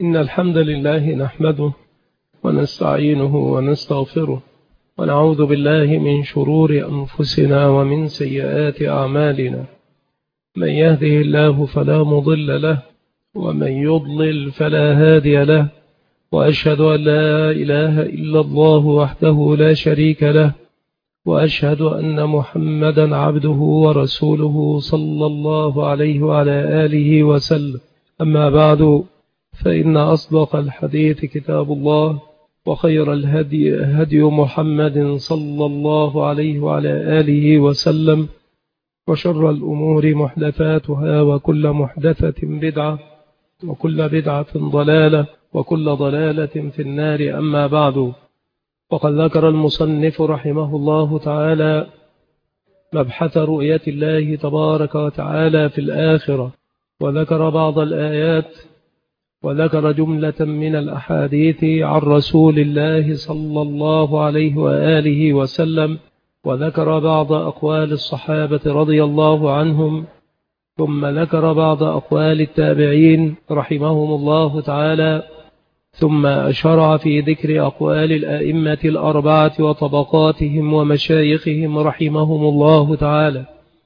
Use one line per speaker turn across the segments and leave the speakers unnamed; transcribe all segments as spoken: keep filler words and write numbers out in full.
إن الحمد لله نحمده ونستعينه ونستغفره ونعوذ بالله من شرور أنفسنا ومن سيئات أعمالنا. من يهده الله فلا مضل له ومن يضلل فلا هادي له، وأشهد أن لا إله إلا الله وحده لا شريك له، وأشهد أن محمدا عبده ورسوله صلى الله عليه وعلى آله وسلم. أما بعد، فإن أصدق الحديث كتاب الله، وخير الهدي هدي محمد صلى الله عليه وعلى آله وسلم، وشر الأمور محدثاتها، وكل محدثة بدعة، وكل بدعة ضلالة، وكل ضلالة في النار. أما بعد، وقد ذكر المصنف رحمه الله تعالى مبحث رؤية الله تبارك وتعالى في الآخرة، وذكر بعض الآيات، وذكر جملة من الأحاديث عن رسول الله صلى الله عليه وآله وسلم، وذكر بعض أقوال الصحابة رضي الله عنهم، ثم ذكر بعض أقوال التابعين رحمهم الله تعالى، ثم شرع في ذكر أقوال الآئمة الأربعة وطبقاتهم ومشايخهم رحمهم الله تعالى.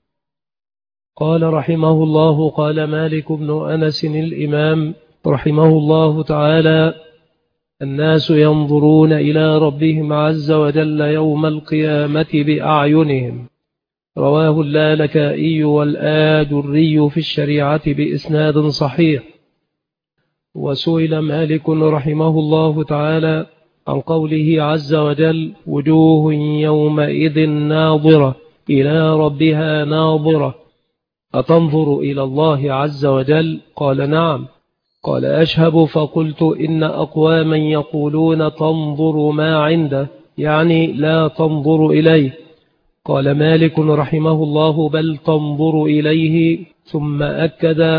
قال رحمه الله: قال مالك بن أنس الإمام رحمه الله تعالى: الناس ينظرون إلى ربهم عز وجل يوم القيامة بأعينهم. رواه اللالكائي والآجري في الشريعة بإسناد صحيح. وسئل مالك رحمه الله تعالى عن قوله عز وجل: وجوه يومئذ ناظرة إلى ربها ناظرة، أتنظر إلى الله عز وجل؟ قال: نعم. قال أشهب فقلت: إن أقواما يقولون تنظر ما عنده، يعني لا تنظر إليه. قال مالك رحمه الله: بل تنظر إليه. ثم أكد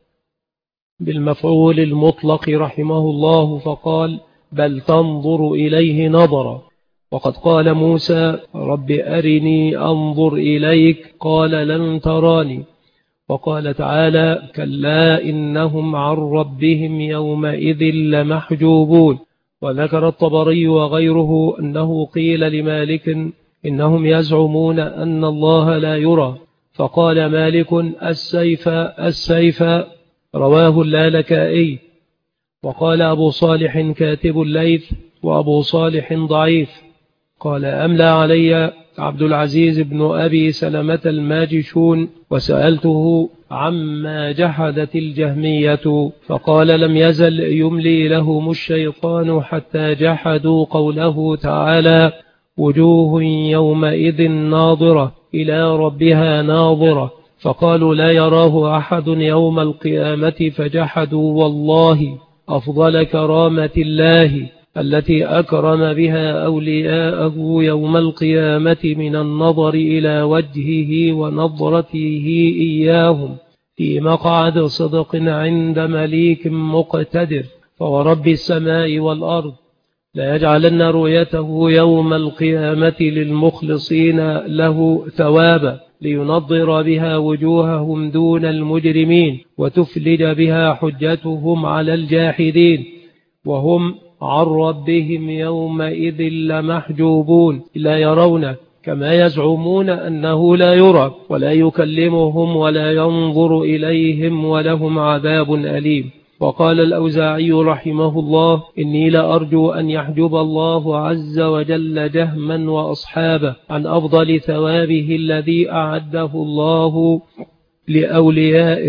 بالمفعول المطلق رحمه الله فقال: بل تنظر إليه نظرا. وقد قال موسى: رب أرني أنظر إليك، قال لن تراني. وقال تعالى: كلا إنهم عن ربهم يومئذ لمحجوبون. وذكر الطبري وغيره أنه قيل لمالك: إنهم يزعمون أن الله لا يرى، فقال مالك: السيف السيف. رواه اللالكائي. وقال أبو صالح كاتب الليث، وأبو صالح ضعيف. قال أملى علي عبد العزيز بن أبي سلمة الماجشون، وسألته عما جحدت الجهمية، فقال: لم يزل يملي لهم الشيطان حتى جحدوا قوله تعالى: وجوه يومئذ ناظرة إلى ربها ناظرة، فقالوا لا يراه أحد يوم القيامة، فجحدوا والله أفضل كرامة الله التي أكرم بها أولياءه يوم القيامة من النظر إلى وجهه ونظرته إياهم في مقعد صدق عند مليك مقتدر. فورب السماء والأرض لا يجعلن رؤيته يوم القيامة للمخلصين له ثوابا، لينظر بها وجوههم دون المجرمين، وتفلج بها حجتهم على الجاحدين، وهم عن ربهم يومئذ لمحجوبون، لا يرونه كما يزعمون أنه لا يرى، ولا يكلمهم ولا ينظر إليهم، ولهم عذاب أليم. وقال الأوزاعي رحمه الله: إني لأرجو أن يحجب الله عز وجل جهما وأصحابه عن أفضل ثوابه الذي أعده الله لأوليائه،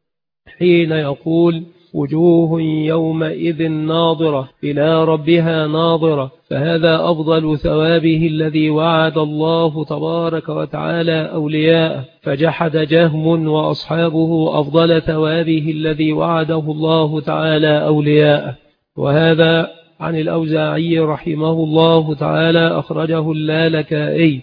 حين يقول: وجوه يومئذ ناظرة إلى ربها ناظرة، فهذا أفضل ثوابه الذي وعد الله تبارك وتعالى أولياءه، فجحد جهم وأصحابه أفضل ثوابه الذي وعده الله تعالى أولياءه. وهذا عن الأوزاعي رحمه الله تعالى، أخرجه اللالكائي.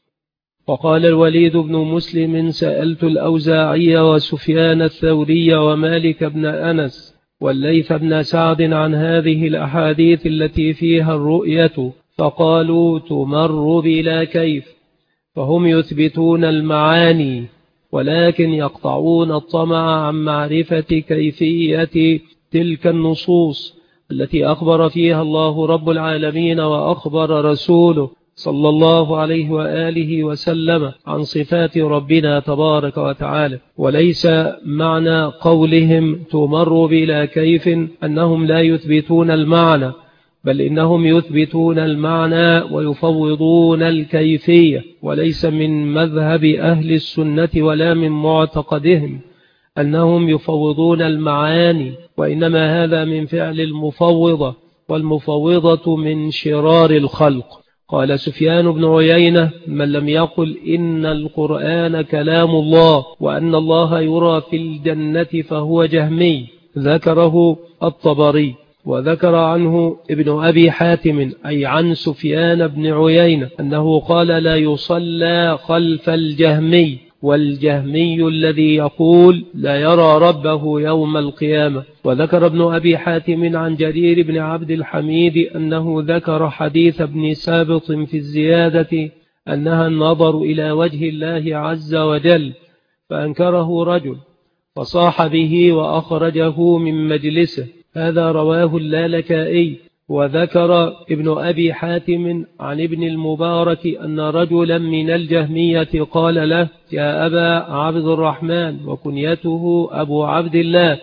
وقال الوليد بن مسلم: سألت الأوزاعي وسفيان الثوري ومالك بن أنس والليث بن سعد عن هذه الأحاديث التي فيها الرؤية، فقالوا: تمر بلا كيف. فهم يثبتون المعاني، ولكن يقطعون الطمع عن معرفة كيفية تلك النصوص التي أخبر فيها الله رب العالمين وأخبر رسوله صلى الله عليه وآله وسلم عن صفات ربنا تبارك وتعالى. وليس معنى قولهم تمر بلا كيف أنهم لا يثبتون المعنى، بل إنهم يثبتون المعنى ويفوضون الكيفية، وليس من مذهب أهل السنة ولا من معتقدهم أنهم يفوضون المعاني، وإنما هذا من فعل المفوضة، والمفوضة من شرار الخلق. قال سفيان بن عيينة: من لم يقل إن القرآن كلام الله وأن الله يرى في الجنة فهو جهمي. ذكره الطبري. وذكر عنه ابن أبي حاتم أي عن سفيان بن عيينة أنه قال: لا يصلى خلف الجهمي، والجهمي الذي يقول لا يرى ربه يوم القيامة. وذكر ابن أبي حاتم عن جرير بن عبد الحميد أنه ذكر حديث ابن سابط في الزيادة أنها النظر إلى وجه الله عز وجل، فأنكره رجل فصاح به وأخرجه من مجلسه. هذا رواه اللالكائي. وذكر ابن أبي حاتم عن ابن المبارك أن رجلا من الجهمية قال له: يا أبا عبد الرحمن، وكنيته أبو عبد الله،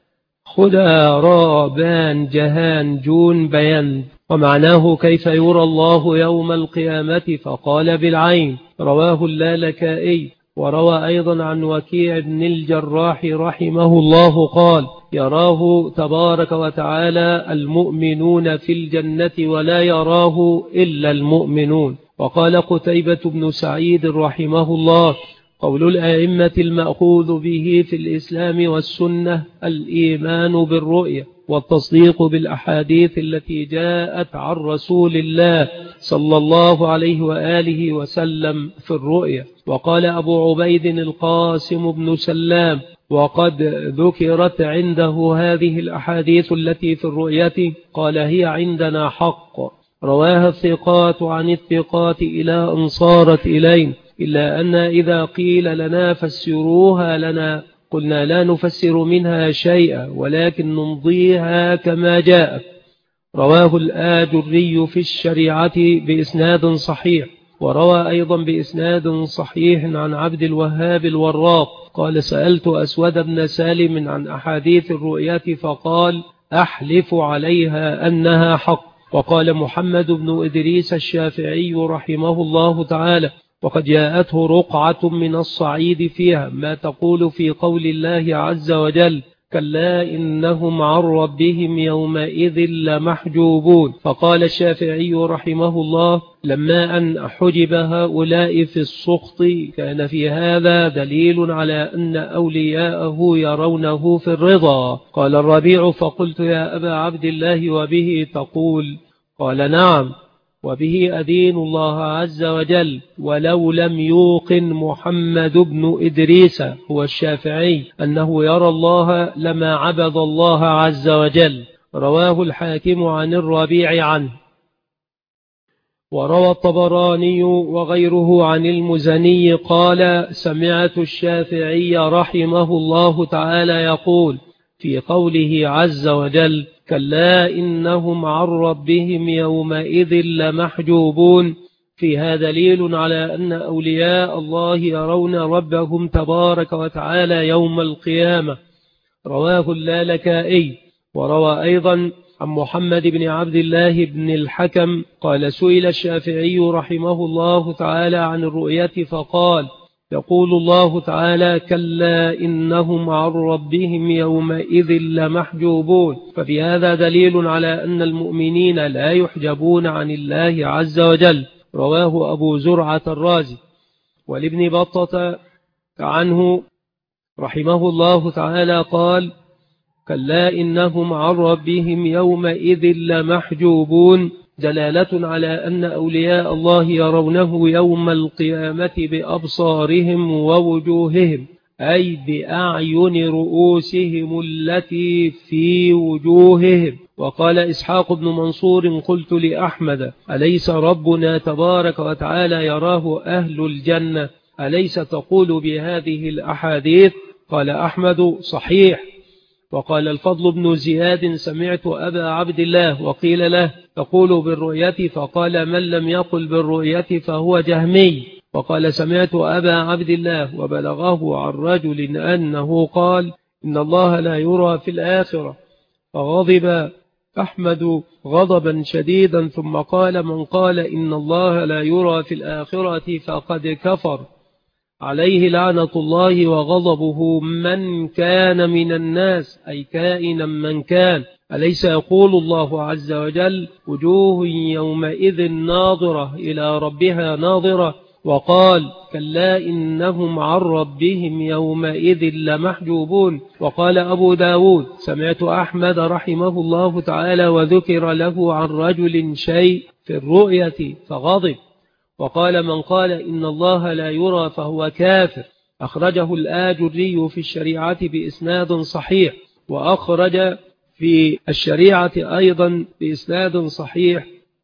خدا رابان جهان جون بيان، ومعناه كيف يرى الله يوم القيامة؟ فقال: بالعين. رواه اللالكائي. وروى أيضا عن وكيع بن الجراح رحمه الله قال: يراه تبارك وتعالى المؤمنون في الجنة ولا يراه إلا المؤمنون. وقال قتيبة بن سعيد رحمه الله: قول الأئمة المأخوذ به في الإسلام والسنة الإيمان بالرؤية والتصديق بالأحاديث التي جاءت عن رسول الله صلى الله عليه وآله وسلم في الرؤية. وقال أبو عبيد القاسم بن سلام: وقد ذكرت عنده هذه الأحاديث التي في الرؤية، قال: هي عندنا حق، رواها الثقات عن الثقات إلى أن صارت إلينا، إلا أن إذا قيل لنا فسروها لنا قلنا لا نفسر منها شيئا، ولكن نمضيها كما جاءت. رواه الآجري في الشريعة بإسناد صحيح. وروى أيضا بإسناد صحيح عن عبد الوهاب الوراق قال: سألت أسود بن سالم عن أحاديث الرؤية فقال: أحلف عليها أنها حق. وقال محمد بن إدريس الشافعي رحمه الله تعالى: وقد جاءته رقعة من الصعيد فيها ما تقول في قول الله عز وجل: كلا إنهم عن ربهم يومئذ لمحجوبون. فقال الشافعي رحمه الله: لما أن حجب هؤلاء في السخط كان في هذا دليل على أن أولياءه يرونه في الرضا. قال الربيع: فقلت يا أبا عبد الله وبه تقول؟ قال: نعم، وبه أدين الله عز وجل، ولو لم يوقن محمد بن إدريس هو الشافعي أنه يرى الله لما عبد الله عز وجل. رواه الحاكم عن الربيع عنه. وروى الطبراني وغيره عن المزني قال: سمعت الشافعي رحمه الله تعالى يقول في قوله عز وجل: كلا إنهم عن ربهم يومئذ لمحجوبون، فيها دليل على أن أولياء الله يرون ربهم تبارك وتعالى يوم القيامة. رواه اللالكائي. وروى أيضا عن محمد بن عبد الله بن الحكم قال: سئل الشافعي رحمه الله تعالى عن الرؤية فقال: يقول الله تعالى: كلا إنهم عن ربهم يومئذ لمحجوبون، ففي هذا دليل على أن المؤمنين لا يحجبون عن الله عز وجل. رواه أبو زرعة الرازي. ولابن بطة عنه رحمه الله تعالى قال: كلا إنهم عن ربهم يومئذ لمحجوبون، دلالة على أن أولياء الله يرونه يوم القيامة بأبصارهم ووجوههم، أي بأعين رؤوسهم التي في وجوههم. وقال إسحاق بن منصور: قلت لأحمد: أليس ربنا تبارك وتعالى يراه أهل الجنة؟ أليس تقول بهذه الأحاديث؟ قال أحمد: صحيح، وقال الفضل بن زياد سمعت أبا عبد الله وقيل له تقول بالرؤية، فقال من لم يقل بالرؤية فهو جهمي. وقال سمعت أبا عبد الله وبلغه عن رجل أنه قال إن الله لا يرى في الآخرة، فغضب أحمد غضبا شديدا ثم قال من قال إن الله لا يرى في الآخرة فقد كفر، عليه لعنة الله وغضبه من كان من الناس، أي كائنا من كان. أليس يقول الله عز وجل وجوه يومئذ ناظرة إلى ربها ناظرة، وقال كلا إنهم عن ربهم يومئذ لمحجوبون. وقال أبو داود سمعت أحمد رحمه الله تعالى وذكر له عن رجل شيء في الرؤية فغضب، وقال من قال إن الله لا يرى فهو كافر. أخرجه الآجري في الشريعة بإسناد صحيح، وأخرج في الشريعة أيضا بإسناد صحيح.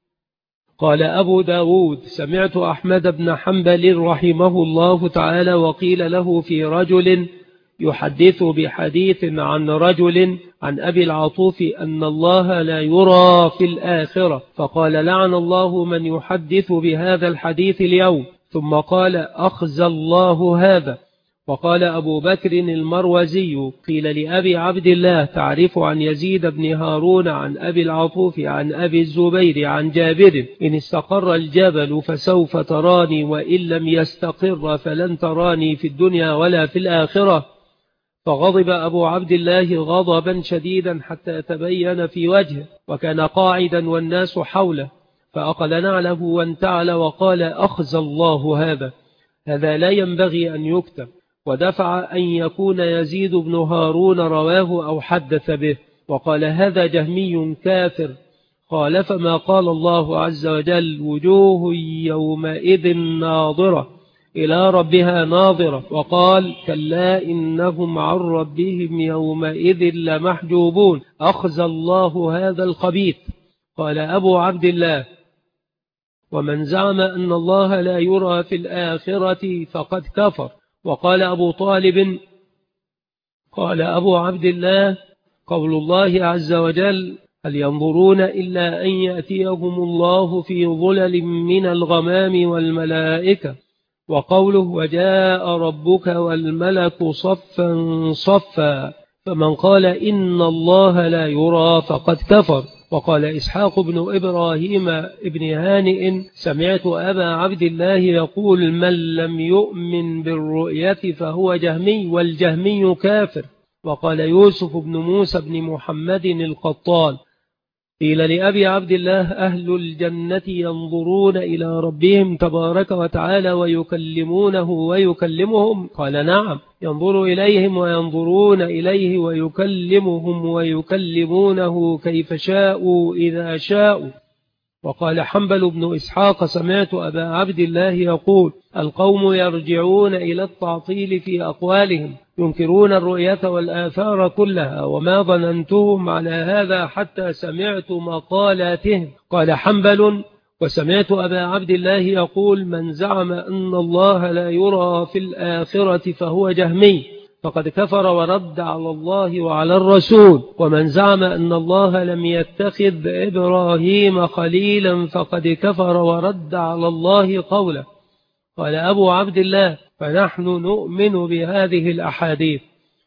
قال أبو داود سمعت أحمد بن حنبل رحمه الله تعالى وقيل له في رجل يحدث بحديث عن رجل عن أبي العطوف أن الله لا يرى في الآخرة، فقال لعن الله من يحدث بهذا الحديث اليوم، ثم قال أخزى الله هذا. وقال أبو بكر المروزي قيل لأبي عبد الله تعرف عن يزيد بن هارون عن أبي العطوف عن أبي الزبير عن جابر إن استقر الجبل فسوف تراني وإن لم يستقر فلن تراني في الدنيا ولا في الآخرة. فغضب أبو عبد الله غضبا شديدا حتى تبين في وجهه، وكان قاعدا والناس حوله، فأقل نعله وانتعل وقال أخزى الله هذا، هذا لا ينبغي أن يكتب. ودفع أن يكون يزيد بن هارون رواه أو حدث به، وقال هذا جهمي كافر خالف ما قال الله عز وجل وجوه يومئذ ناظرة إلى ربها ناظرة، وقال كلا إنهم عن ربهم يومئذ لمحجوبون، أخزى الله هذا الخبيث. قال أبو عبد الله ومن زعم أن الله لا يرى في الآخرة فقد كفر. وقال أبو طالب قال أبو عبد الله قول الله عز وجل هل ينظرون إلا أن يأتيهم الله في ظلل من الغمام والملائكة، وقوله وجاء ربك والملك صفا صفا، فمن قال إن الله لا يرى فقد كفر. وقال إسحاق بن إبراهيم ابن هانئ سمعت أبا عبد الله يقول من لم يؤمن بالرؤية فهو جهمي والجهمي كافر. وقال يوسف بن موسى بن محمد القطان قيل لأبي عبد الله أهل الجنة ينظرون إلى ربهم تبارك وتعالى ويكلمونه ويكلمهم، قال نعم ينظر إليهم وينظرون إليه ويكلمهم ويكلمونه كيف شاءوا إذا شاءوا. وقال حنبل بن إسحاق سمعت أبا عبد الله يقول القوم يرجعون إلى التعطيل في أقوالهم ينكرون الرؤية والآثار كلها، وما ظننتهم على هذا حتى سمعت مقالاتهم. قال حنبل وسمعت أبا عبد الله يقول من زعم أن الله لا يرى في الآخرة فهو جهمي فقد كفر ورد على الله وعلى الرسول، ومن زعم أن الله لم يتخذ إبراهيم خليلا فقد كفر ورد على الله قوله. قال أبو عبد الله فنحن نؤمن بهذه الأحاديث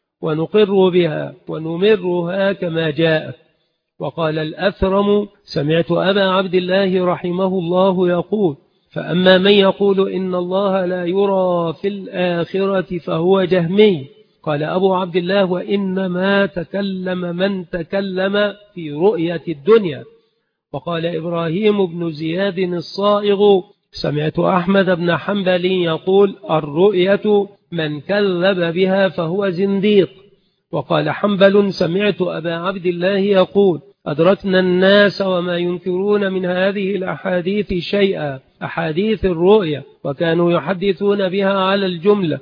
ونقر بها ونمرها كما جاءت. وقال الأثرم سمعت أبا عبد الله رحمه الله يقول فأما من يقول إن الله لا يرى في الآخرة فهو جهمي. قال أبو عبد الله وإنما تكلم من تكلم في رؤية الدنيا. وقال إبراهيم بن زياد الصائغ سمعت أحمد بن حنبل يقول الرؤية من كذب بها فهو زنديق. وقال حنبل سمعت أبا عبد الله يقول أدركنا الناس وما ينكرون من هذه الأحاديث شيئا، أحاديث الرؤية، وكانوا يحدثون بها على الجملة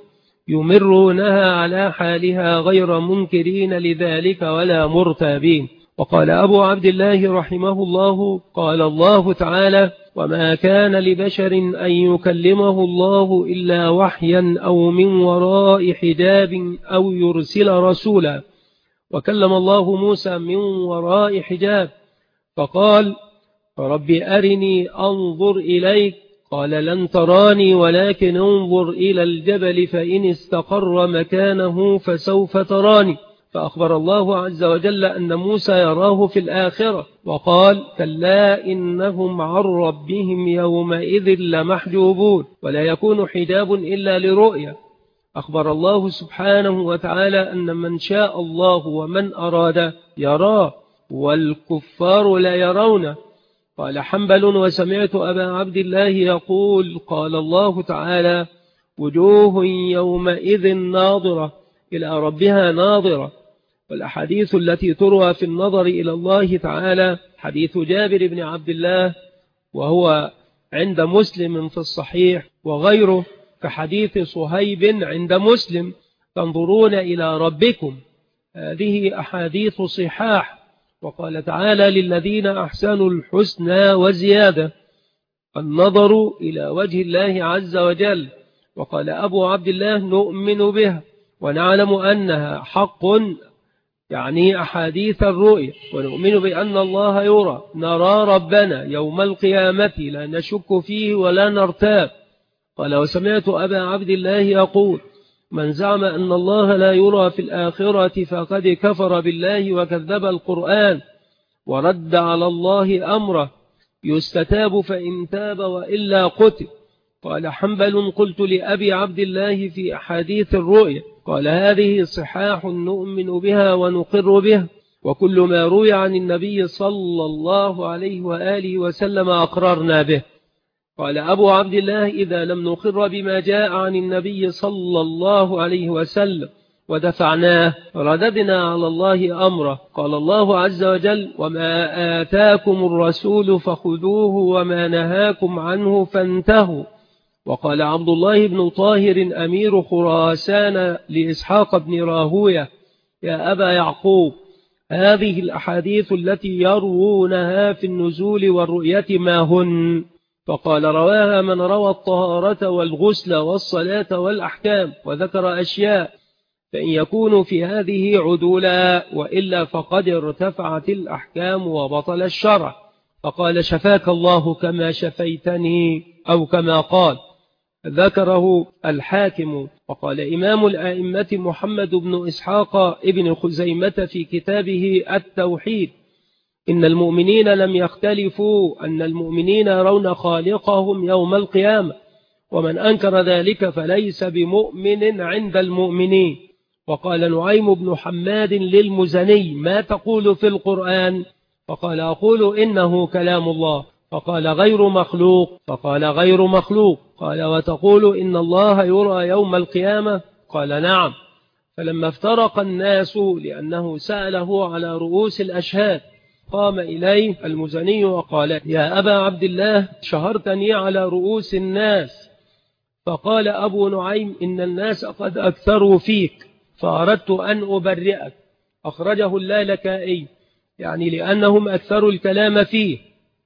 يمرونها على حالها غير منكرين لذلك ولا مرتابين. وقال أبو عبد الله رحمه الله قال الله تعالى وما كان لبشر أن يكلمه الله إلا وحيا أو من وراء حجاب أو يرسل رسولا. وكلم الله موسى من وراء حجاب فقال رب أرني أنظر إليك قال لن تراني ولكن انظر إلى الجبل فإن استقر مكانه فسوف تراني. فأخبر الله عز وجل أن موسى يراه في الآخرة وقال كلا إنهم عن ربهم يومئذ لمحجوبون ولا يكون حجاب إلا لرؤية. أخبر الله سبحانه وتعالى أن من شاء الله ومن أراد يراه والكفار لا يرونه. قال حنبل وسمعت أبا عبد الله يقول قال الله تعالى وجوه يومئذ ناظرة إلى ربها ناظرة. والأحاديث التي تروى في النظر إلى الله تعالى حديث جابر بن عبد الله وهو عند مسلم في الصحيح وغيره كحديث صهيب عند مسلم تنظرون إلى ربكم. هذه أحاديث صحاح. وقال تعالى للذين أحسنوا الحسنى وزيادة النظر إلى وجه الله عز وجل. وقال أبو عبد الله نؤمن بها ونعلم أنها حق يعني أحاديث الرؤيا ونؤمن بأن الله يرى نرى ربنا يوم القيامة لا نشك فيه ولا نرتاب. قال وسمعت أبا عبد الله يقول من زعم أن الله لا يرى في الآخرة فقد كفر بالله وكذب القرآن ورد على الله أمره يستتاب فإن تاب وإلا قتل. قال حنبل قلت لأبي عبد الله في أحاديث الرؤيا قال هذه صحاح نؤمن بها ونقر بها وكل ما روي عن النبي صلى الله عليه وآله وسلم أقررنا به. قال أبو عبد الله إذا لم نقر بما جاء عن النبي صلى الله عليه وسلم ودفعناه رددنا على الله أمره. قال الله عز وجل وما آتاكم الرسول فخذوه وما نهاكم عنه فانتهوا. وقال عبد الله بن طاهر أمير خراسان لإسحاق بن راهوية يا أبا يعقوب هذه الأحاديث التي يروونها في النزول والرؤية ما هن؟ فقال رواها من روى الطهارة والغسل والصلاة والأحكام وذكر أشياء فإن يكون في هذه عدولا وإلا فقد ارتفعت الأحكام وبطل الشرع. فقال شفاك الله كما شفيتني أو كما قال. ذكره الحاكم. وقال إمام الآئمة محمد بن إسحاق ابن خزيمة في كتابه التوحيد إن المؤمنين لم يختلفوا أن المؤمنين يرون خالقهم يوم القيامة ومن أنكر ذلك فليس بمؤمن عند المؤمنين. وقال نعيم بن حماد للمزني ما تقول في القرآن؟ فقال أقول إنه كلام الله. فقال غير مخلوق. فقال غير مخلوق. قال وتقول إن الله يرى يوم القيامة؟ قال نعم. فلما افترق الناس لأنه سأله على رؤوس الأشهاد قام إليه المزني وقال يا أبا عبد الله شهرتني على رؤوس الناس. فقال أبو نعيم إن الناس قد أكثروا فيك فأردت أن أبرئك. أخرجه اللالكائي يعني لأنهم أكثروا الكلام فيه.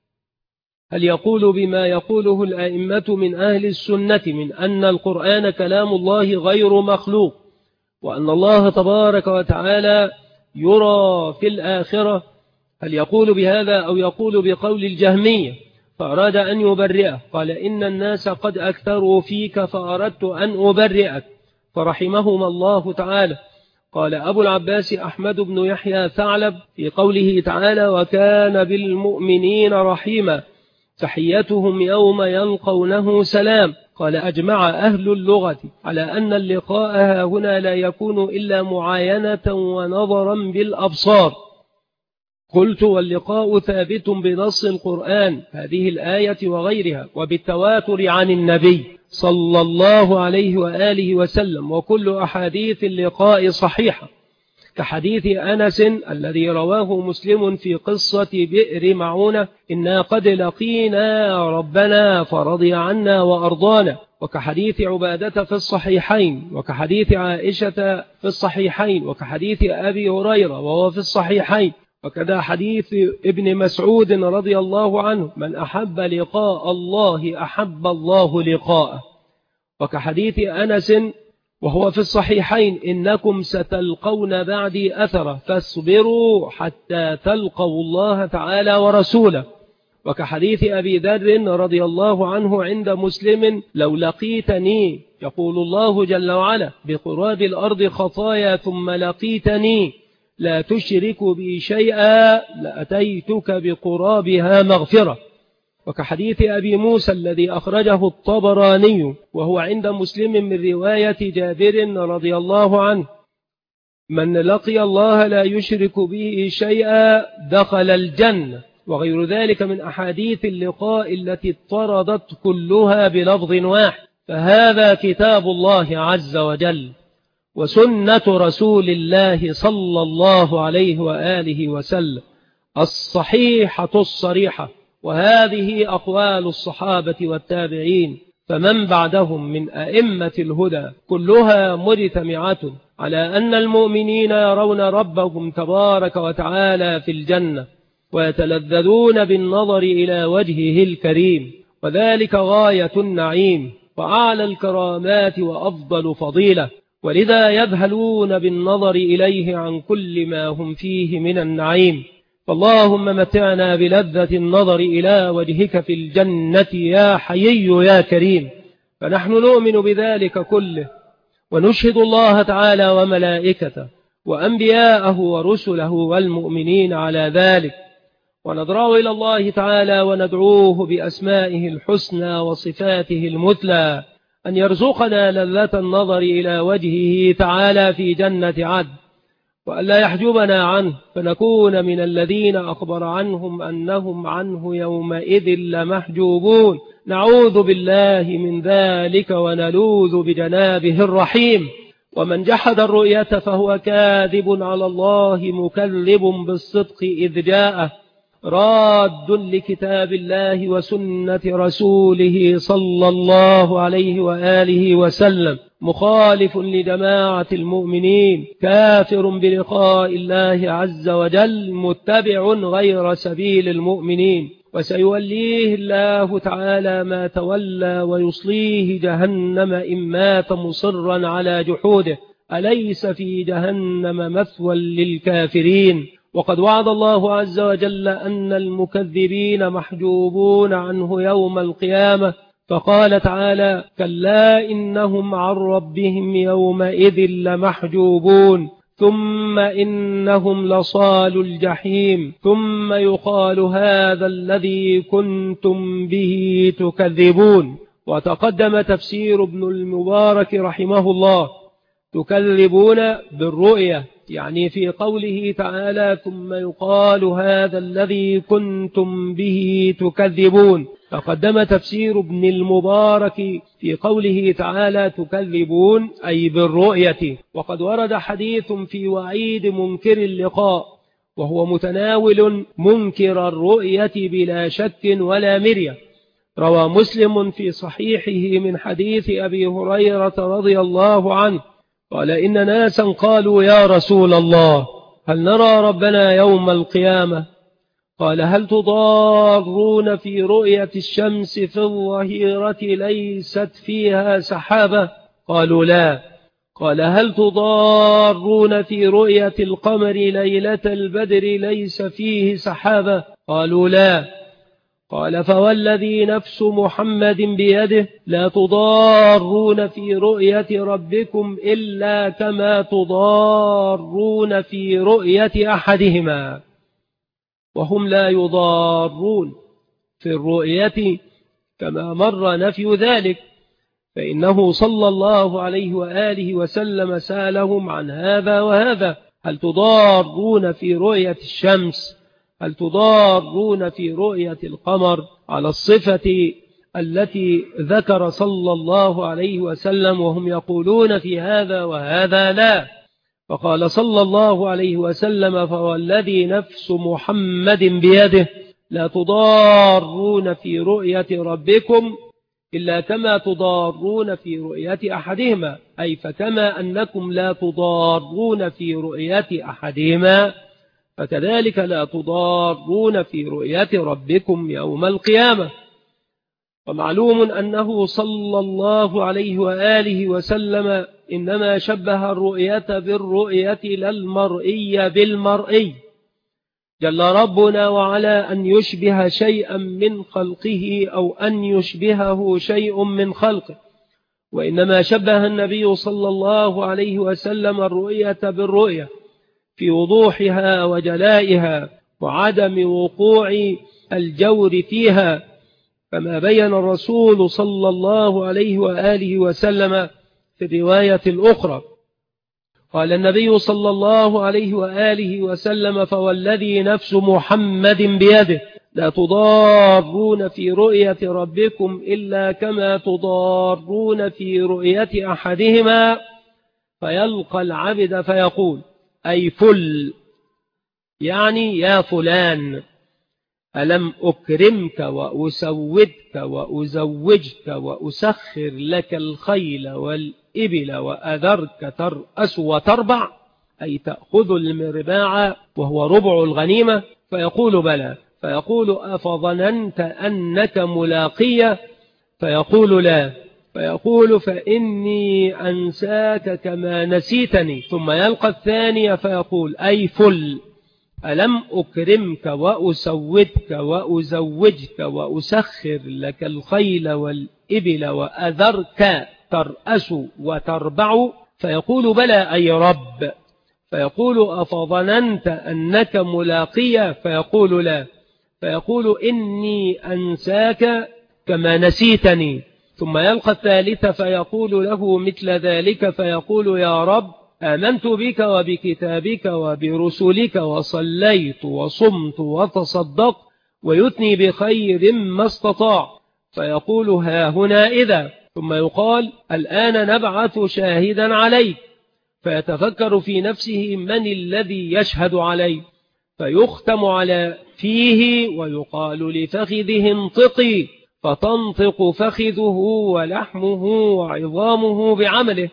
هل يقول بما يقوله الآئمة من أهل السنة من أن القرآن كلام الله غير مخلوق وأن الله تبارك وتعالى يرى في الآخرة؟ هل يقول بهذا أو يقول بقول الجهمية؟ فأراد أن يبرئه قال إن الناس قد أكثروا فيك فأردت أن أبرئك فرحمهما الله تعالى. قال أبو العباس أحمد بن يحيى ثعلب في قوله تعالى وكان بالمؤمنين رحيما تحيتهم يوم يلقونه سلام. قال أجمع أهل اللغة على أن اللقاء هنا لا يكون إلا معاينة ونظرا بالأبصار. قلت واللقاء ثابت بنص القرآن هذه الآية وغيرها وبالتواتر عن النبي صلى الله عليه وآله وسلم وكل أحاديث اللقاء صحيحة كحديث أنس الذي رواه مسلم في قصة بئر معونة إنا قد لقينا ربنا فرضي عنا وأرضانا وكحديث عبادة في الصحيحين وكحديث عائشة في الصحيحين وكحديث أبي هريرة وهو في الصحيحين وكذا حديث ابن مسعود رضي الله عنه من أحب لقاء الله أحب الله لقاءه وكحديث أنس وهو في الصحيحين: إنكم ستلقون بعدي أثرة فاصبروا حتى تلقوا الله تعالى ورسوله. وكحديث أبي ذر رضي الله عنه عند مسلم: لو لقيتني، يقول الله جل وعلا، بقراب الأرض خطايا ثم لقيتني لا تشرك بي شيئا لأتيتك بقرابها مغفرة. وكحديث أبي موسى الذي أخرجه الطبراني وهو عند مسلم من رواية جابر رضي الله عنه: من لقي الله لا يشرك به شيئا دخل الجنة. وغير ذلك من أحاديث اللقاء التي اضطردت كلها بلفظ واحد. فهذا كتاب الله عز وجل وسنة رسول الله صلى الله عليه وآله وسلم الصحيحة الصريحة، وهذه أقوال الصحابة والتابعين فمن بعدهم من أئمة الهدى، كلها مجتمعة على أن المؤمنين يرون ربهم تبارك وتعالى في الجنة ويتلذذون بالنظر إلى وجهه الكريم، وذلك غاية النعيم وأعلى الكرامات وأفضل فضيلة، ولذا يذهلون بالنظر إليه عن كل ما هم فيه من النعيم. فاللهم متعنا بلذة النظر إلى وجهك في الجنة يا حيي يا كريم. فنحن نؤمن بذلك كله، ونشهد الله تعالى وملائكته وأنبياءه ورسله والمؤمنين على ذلك، ونضرع إلى الله تعالى وندعوه بأسمائه الحسنى وصفاته المثلى أن يرزقنا لذة النظر إلى وجهه تعالى في جنة عدن، وأن لا يحجبنا عنه فنكون من الذين أخبر عنهم أنهم عنه يومئذ لمحجوبون. نعوذ بالله من ذلك ونلوذ بجنابه الرحيم. ومن جحد الرؤية فهو كاذب على الله مكذب بالصدق إذ جاءه، راد لكتاب الله وسنة رسوله صلى الله عليه وآله وسلم، مخالف لجماعة المؤمنين، كافر بلقاء الله عز وجل، متبع غير سبيل المؤمنين، وسيوليه الله تعالى ما تولى ويصليه جهنم إن مات مصرا على جحوده. أليس في جهنم مثوى للكافرين؟ وقد وعد الله عز وجل أن المكذبين محجوبون عنه يوم القيامة، فقال تعالى: كلا إنهم عن ربهم يومئذ لمحجوبون ثم إنهم لصالوا الجحيم ثم يقال هذا الذي كنتم به تكذبون. وتقدم تفسير ابن المبارك رحمه الله: تكذبون بالرؤية، يعني في قوله تعالى: ثم يقال هذا الذي كنتم به تكذبون. تقدم تفسير ابن المبارك في قوله تعالى: تكذبون أي بالرؤية. وقد ورد حديث في وعيد منكر اللقاء، وهو متناول منكر الرؤية بلا شك ولا مرية. روى مسلم في صحيحه من حديث أبي هريرة رضي الله عنه قال: إن ناسا قالوا يا رسول الله هل نرى ربنا يوم القيامة؟ قال: هل تضارون في رؤية الشمس في الظهيرة ليست فيها سحابة؟ قالوا لا. قال: هل تضارون في رؤية القمر ليلة البدر ليس فيه سحابة؟ قالوا لا. قال: فوالذي نفس محمد بيده لا تضارون في رؤية ربكم إلا كما تضارون في رؤية أحدهما. وهم لا يضارون في الرؤية كما مر نفي ذلك، فإنه صلى الله عليه وآله وسلم سألهم عن هذا وهذا: هل تضارون في رؤية الشمس؟ هل تضارون في رؤية القمر؟ على الصفة التي ذكر صلى الله عليه وسلم، وهم يقولون في هذا وهذا لا. فقال صلى الله عليه وسلم: فوالذي نفس محمد بيده لا تضارون في رؤية ربكم إلا كما تضارون في رؤية أحدهما، أي فكما أنكم لا تضارون في رؤية أحدهما فكذلك لا تضارون في رؤية ربكم يوم القيامة. ومعلوم أنه صلى الله عليه وآله وسلم إنما شبه الرؤية بالرؤية لا المرئي بالمرئي، جل ربنا وعلا أن يشبه شيئا من خلقه أو أن يشبهه شيء من خلقه، وإنما شبه النبي صلى الله عليه وسلم الرؤية بالرؤية في وضوحها وجلائها وعدم وقوع الجور فيها، كما بين الرسول صلى الله عليه وآله وسلم في الرواية الأخرى. قال النبي صلى الله عليه وآله وسلم: فوالذي نفس محمد بيده لا تضارون في رؤية ربكم إلا كما تضارون في رؤية أحدهما، فيلقى العبد فيقول أي فل، يعني يا فلان، ألم أكرمك وأسودك وأزوجك وأسخر لك الخيل والإبل وأذرك ترأس وتربع، أي تأخذ المرباع وهو ربع الغنيمة؟ فيقول بلى. فيقول أفظننت أنك ملاقية؟ فيقول لا. فيقول فإني أنساك كما نسيتني. ثم يلقى الثانية فيقول أي فل، ألم أكرمك وأسودك وأزوجك وأسخر لك الخيل والإبل وأذرك ترأس وتربع؟ فيقول بلى أي رب. فيقول أفظننت أنك ملاقية؟ فيقول لا. فيقول إني أنساك كما نسيتني. ثم يلقى الثالث فيقول له مثل ذلك، فيقول يا رب آمنت بك وبكتابك وبرسلك وصليت وصمت وتصدقت ويثني بخير ما استطاع. فيقول ها هنا إذا. ثم يقال الآن نبعث شاهدا عليك. فيتفكر في نفسه من الذي يشهد عليه، فيختم على فيه ويقال لفخذه انطقي، فتنطق فخذه ولحمه وعظامه بعمله،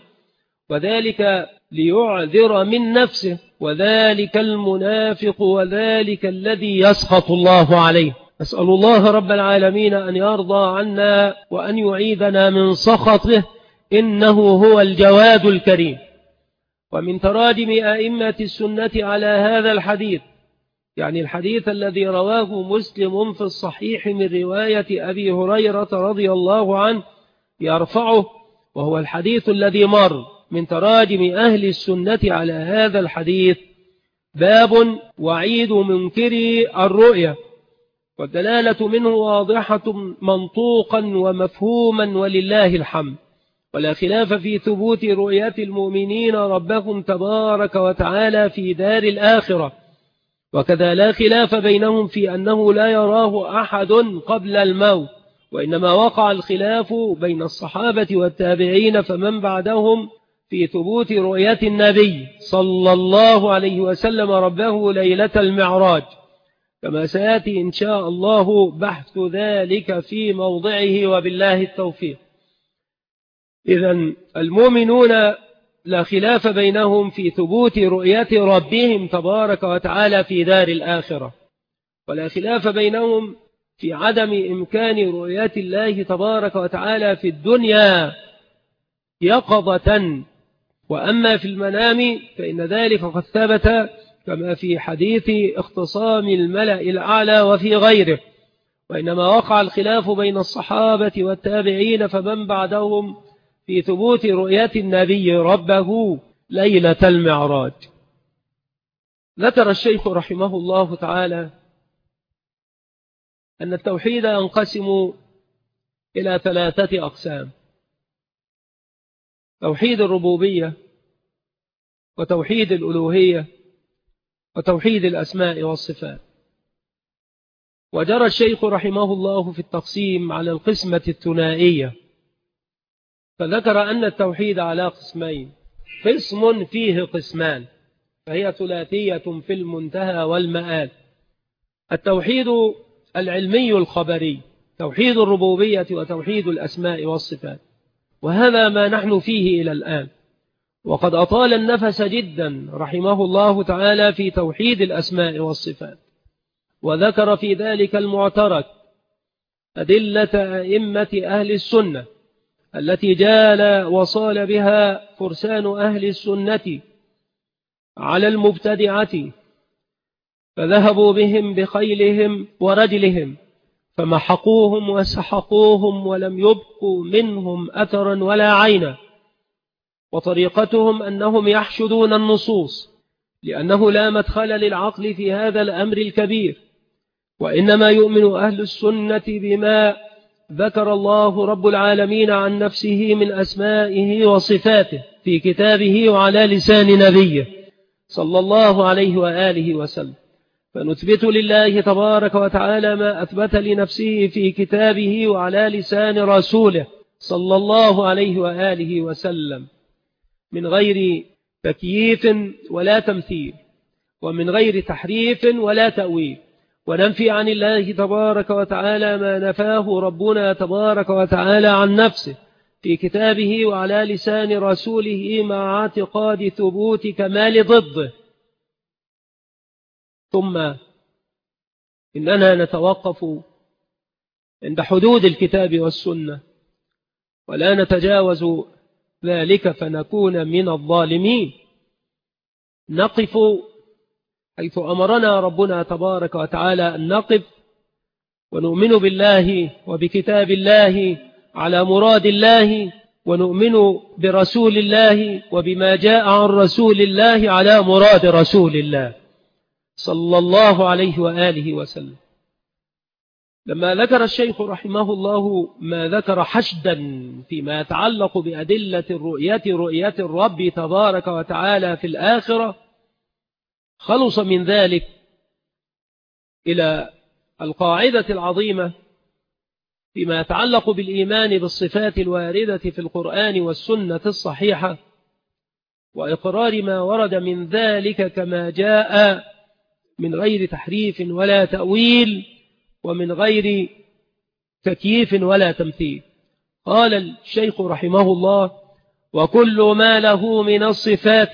وذلك ليعذر من نفسه، وذلك المنافق وذلك الذي يسخط الله عليه. أسأل الله رب العالمين أن يرضى عنا وأن يعيذنا من سخطه، إنه هو الجواد الكريم. ومن تراجم أئمة السنة على هذا الحديث، يعني الحديث الذي رواه مسلم في الصحيح من رواية أبي هريرة رضي الله عنه يرفعه، وهو الحديث الذي مر. من تراجم أهل السنة على هذا الحديث باب وعيد منكري الرؤية، والدلالة منه واضحة منطوقا ومفهوما ولله الحمد، ولا خلاف في ثبوت رؤية المؤمنين ربهم تبارك وتعالى في دار الآخرة، وكذا لا خلاف بينهم في أنه لا يراه أحد قبل الموت، وإنما وقع الخلاف بين الصحابة والتابعين فمن بعدهم في ثبوت رؤية النبي صلى الله عليه وسلم ربه ليلة المعراج، كما سيأتي إن شاء الله بحث ذلك في موضعه وبالله التوفيق. إذن المؤمنون لا خلاف بينهم في ثبوت رؤية ربهم تبارك وتعالى في دار الآخرة، ولا خلاف بينهم في عدم إمكان رؤية الله تبارك وتعالى في الدنيا يقظة، وأما في المنام فإن ذلك قد ثبت كما في حديث اختصام الملأ الأعلى وفي غيره، وإنما وقع الخلاف بين الصحابة والتابعين فمن بعدهم في ثبوت رؤية النبي ربه ليلة المعراج. ذكر الشيخ رحمه الله تعالى أن التوحيد ينقسم إلى ثلاثة أقسام: توحيد الربوبية، وتوحيد الألوهية، وتوحيد الأسماء والصفات. وجرى الشيخ رحمه الله في التقسيم على القسمة الثنائية، فذكر أن التوحيد على قسمين: قسم فيه قسمان، فهي ثلاثية في المنتهى والمآل: التوحيد العلمي الخبري، توحيد الربوبية وتوحيد الأسماء والصفات، وهذا ما نحن فيه إلى الآن. وقد أطال النفس جدا رحمه الله تعالى في توحيد الأسماء والصفات، وذكر في ذلك المعترك أدلة أئمة أهل السنة التي جال وصال بها فرسان أهل السنة على المبتدعة، فذهبوا بهم بخيلهم ورجلهم فمحقوهم وسحقوهم ولم يبقوا منهم أثرا ولا عينا. وطريقتهم أنهم يحشدون النصوص، لأنه لا مدخل للعقل في هذا الأمر الكبير، وإنما يؤمن أهل السنة بما ذكر الله رب العالمين عن نفسه من أسمائه وصفاته في كتابه وعلى لسان نبيه صلى الله عليه وآله وسلم، فنثبت لله تبارك وتعالى ما أثبت لنفسه في كتابه وعلى لسان رسوله صلى الله عليه وآله وسلم من غير تكييف ولا تمثيل، ومن غير تحريف ولا تأويل، وننفي عن الله تبارك وتعالى ما نفاه ربنا تبارك وتعالى عن نفسه في كتابه وعلى لسان رسوله مع اعتقاد ثبوت كمال ضده. ثم إننا نتوقف عند حدود الكتاب والسنة ولا نتجاوز ذلك فنكون من الظالمين. نقف حيث أمرنا ربنا تبارك وتعالى أن نقف، ونؤمن بالله وبكتاب الله على مراد الله، ونؤمن برسول الله وبما جاء عن رسول الله على مراد رسول الله صلى الله عليه وآله وسلم. لما ذكر الشيخ رحمه الله ما ذكر حشدا فيما يتعلق بأدلة الرؤية رؤية الرب تبارك وتعالى في الآخرة، خلص من ذلك إلى القاعدة العظيمة فيما يتعلق بالإيمان بالصفات الواردة في القرآن والسنة الصحيحة، وإقرار ما ورد من ذلك كما جاء من غير تحريف ولا تأويل ومن غير تكييف ولا تمثيل. قال الشيخ رحمه الله: وكل ما له من الصفات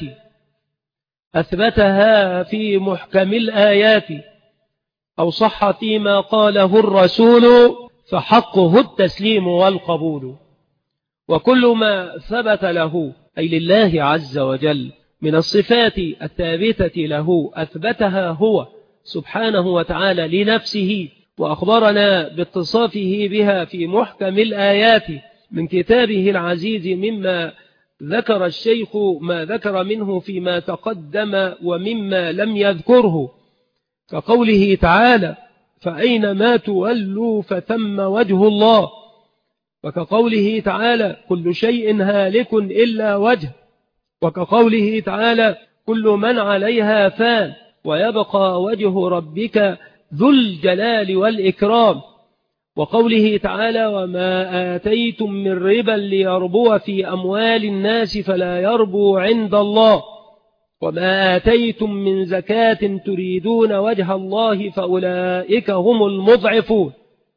أثبتها في محكم الآيات أو صح فيما قاله الرسول فحقه التسليم والقبول. وكل ما ثبت له أي لله عز وجل من الصفات الثابتة له أثبتها هو سبحانه وتعالى لنفسه، وأخبرنا باتصافه بها في محكم الآيات من كتابه العزيز، مما ذكر الشيخ ما ذكر منه فيما تقدم ومما لم يذكره، كقوله تعالى: فأينما تولوا فثم وجه الله، وكقوله تعالى: كل شيء هالك إلا وجه، وكقوله تعالى: كل من عليها فان ويبقى وجه ربك ذو الجلال والإكرام، وقوله تعالى: وما آتيتم من ربا ليربو في أموال الناس فلا يربو عند الله، وما آتيتم من زكاة تريدون وجه الله فأولئك هم المضعفون،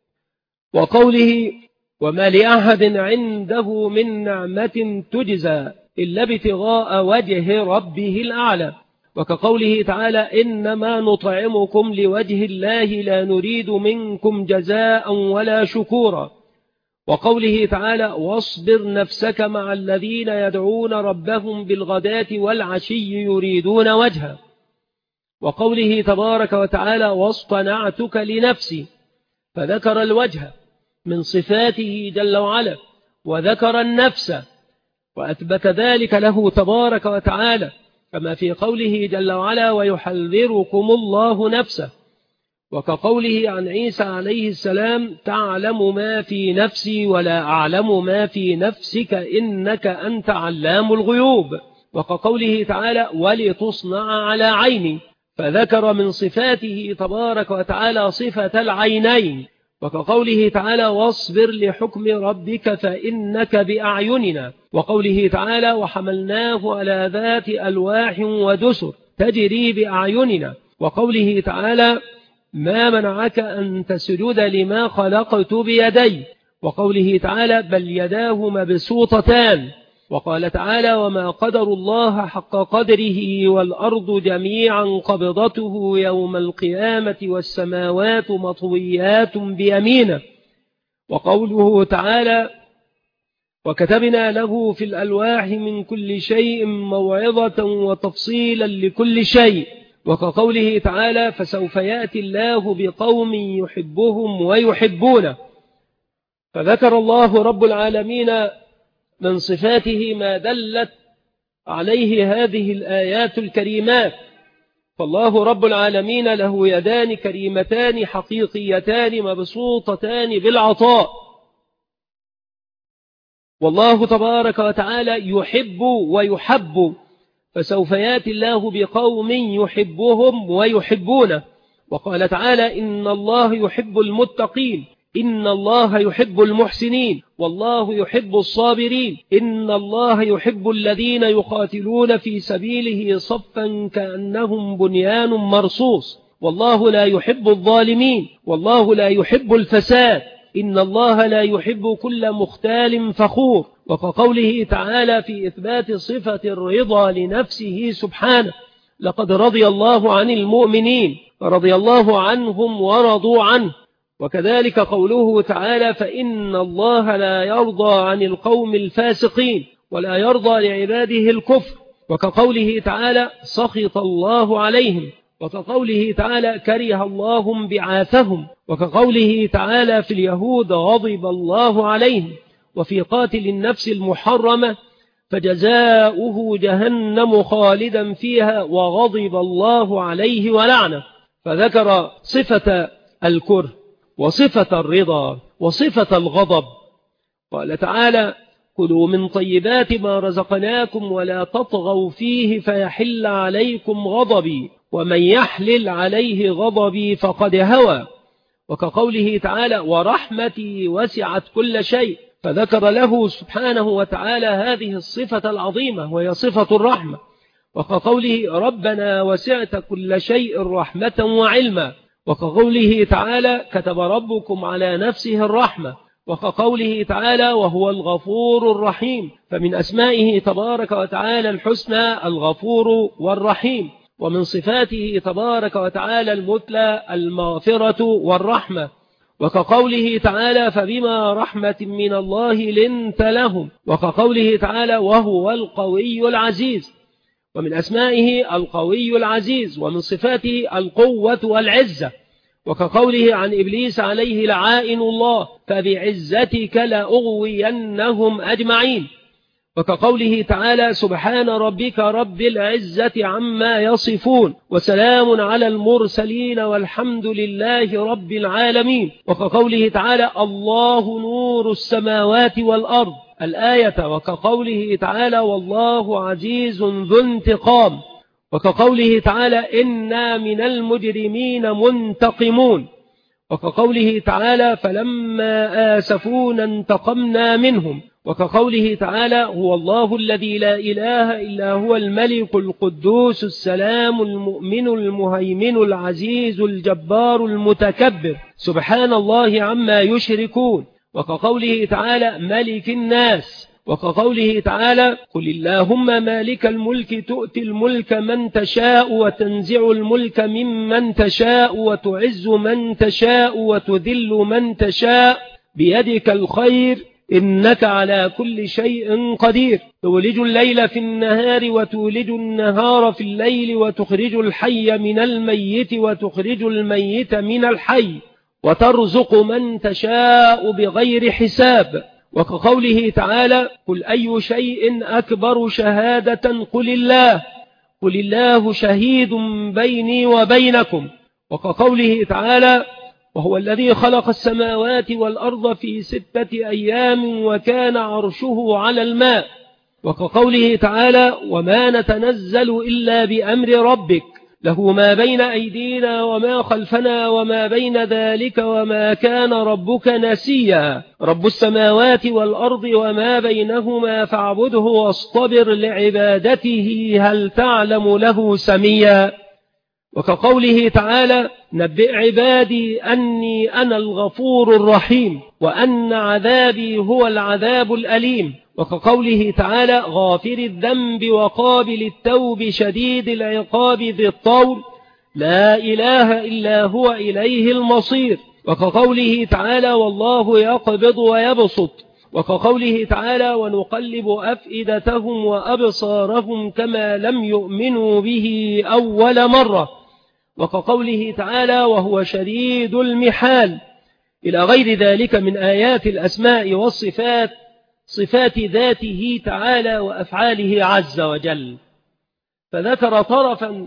وقوله: وما لأحد عنده من نعمة تجزى إلا ابتغاء وجه ربه الأعلى، وكقوله تعالى: إنما نطعمكم لوجه الله لا نريد منكم جزاء ولا شكورا، وقوله تعالى: واصبر نفسك مع الذين يدعون ربهم بالغداة والعشي يريدون وجهه، وقوله تبارك وتعالى: واصطنعتك لنفسي، فذكر الوجه من صفاته جل وعلا وذكر النفس وأثبت ذلك له تبارك وتعالى، كما في قوله جل وعلا: ويحذركم الله نفسه، وكقوله عن عيسى عليه السلام: تعلم ما في نفسي ولا أعلم ما في نفسك إنك أنت علام الغيوب، وكقوله تعالى: ولتصنع على عيني، فذكر من صفاته تبارك وتعالى صفة العينين، وكقوله تعالى: واصبر لحكم ربك فإنك بأعيننا، وقوله تعالى: وحملناه على ذات ألواح ودسر تجري بأعيننا، وقوله تعالى: ما منعك أن تسجد لما خلقت بيدي، وقوله تعالى: بل يداه مبسوطتان، وقال تعالى: وما قدر الله حق قدره والأرض جميعا قبضته يوم القيامة والسماوات مطويات بيمينه، وقوله تعالى وكتبنا له في الألواح من كل شيء موعظة وتفصيلا لكل شيء، وكقوله تعالى فسوف يأتي الله بقوم يحبهم ويحبونه. فذكر الله رب العالمين من صفاته ما دلت عليه هذه الآيات الكريمات. فالله رب العالمين له يدان كريمتان حقيقيتان مبسوطتان بالعطاء، والله تبارك وتعالى يحب ويحب، فسوف يأتي الله بقوم يحبهم ويحبونه. وقال تعالى إن الله يحب المتقين، إن الله يحب المحسنين، والله يحب الصابرين، إن الله يحب الذين يقاتلون في سبيله صفا كأنهم بنيان مرصوص، والله لا يحب الظالمين، والله لا يحب الفساد، إن الله لا يحب كل مختال فخور. وكقوله تعالى في إثبات صفة الرضا لنفسه سبحانه لقد رضي الله عن المؤمنين فرضي الله عنهم ورضوا عنه. وكذلك قوله تعالى فإن الله لا يرضى عن القوم الفاسقين ولا يرضى لعباده الكفر. وكقوله تعالى سخط الله عليهم، وكقوله تعالى كره الله انبعاثهم، وكقوله تعالى في اليهود غضب الله عليهم. وفي قاتل النفس المحرمة فجزاؤه جهنم خالدا فيها وغضب الله عليه ولعنه. فذكر صفة الكره وصفة الرضا وصفة الغضب. قال تعالى كلوا من طيبات ما رزقناكم ولا تطغوا فيه فيحل عليكم غضبي ومن يحلل عليه غضبي فقد هوى. وكقوله تعالى ورحمتي وسعت كل شيء، فذكر له سبحانه وتعالى هذه الصفة العظيمة وهي صفة الرحمة. وكقوله ربنا وسعت كل شيء رحمة وعلما. وكقوله تعالى كتب ربكم على نفسه الرحمة. وكقوله تعالى وهو الغفور الرحيم، فمن أسمائه تبارك وتعالى الحسنى الغفور والرحيم، ومن صفاته تبارك وتعالى المثلى المغفرة والرحمة. وكقوله تعالى فبما رحمة من الله لنت لهم. وكقوله تعالى وهو القوي العزيز، ومن أسمائه القوي العزيز، ومن صفاته القوة والعزة. وكقوله عن إبليس عليه لعائن الله فبعزتك لأغوينهم أجمعين. وكقوله تعالى سبحان ربك رب العزة عما يصفون وسلام على المرسلين والحمد لله رب العالمين. وكقوله تعالى الله نور السماوات والأرض الآية. وكقوله تعالى والله عزيز ذو انتقام. وكقوله تعالى إنا من المجرمين منتقمون. وكقوله تعالى فلما آسفونا انتقمنا منهم. وكقوله تعالى هو الله الذي لا إله إلا هو الملك القدوس السلام المؤمن المهيمن العزيز الجبار المتكبر سبحان الله عما يشركون. وكقوله تعالى ملك الناس. وكقوله تعالى قل اللهم مالك الملك تؤتي الملك من تشاء وتنزع الملك ممن تشاء وتعز من تشاء وتذل من تشاء بيدك الخير إنك على كل شيء قدير تولج الليل في النهار وتولج النهار في الليل وتخرج الحي من الميت وتخرج الميت من الحي وترزق من تشاء بغير حساب. وكقوله تعالى قل أي شيء أكبر شهادة قل الله قل الله شهيد بيني وبينكم. وكقوله تعالى وهو الذي خلق السماوات والأرض في ستة أيام وكان عرشه على الماء. وكقوله تعالى وما نتنزل إلا بأمر ربك له ما بين أيدينا وما خلفنا وما بين ذلك وما كان ربك نسيا رب السماوات والأرض وما بينهما فاعبده واصطبر لعبادته هل تعلم له سميا. وكقوله تعالى نبئ عبادي أني أنا الغفور الرحيم وأن عذابي هو العذاب الأليم. وكقوله تعالى غافر الذنب وقابل التوب شديد العقاب ذي الطول لا إله إلا هو إليه المصير. وكقوله تعالى والله يقبض ويبسط، وكقوله تعالى ونقلب أفئدتهم وأبصارهم كما لم يؤمنوا به أول مرة، وكقوله تعالى وهو شديد المحال، إلى غير ذلك من آيات الأسماء والصفات، صفات ذاته تعالى وأفعاله عز وجل. فذكر طرفا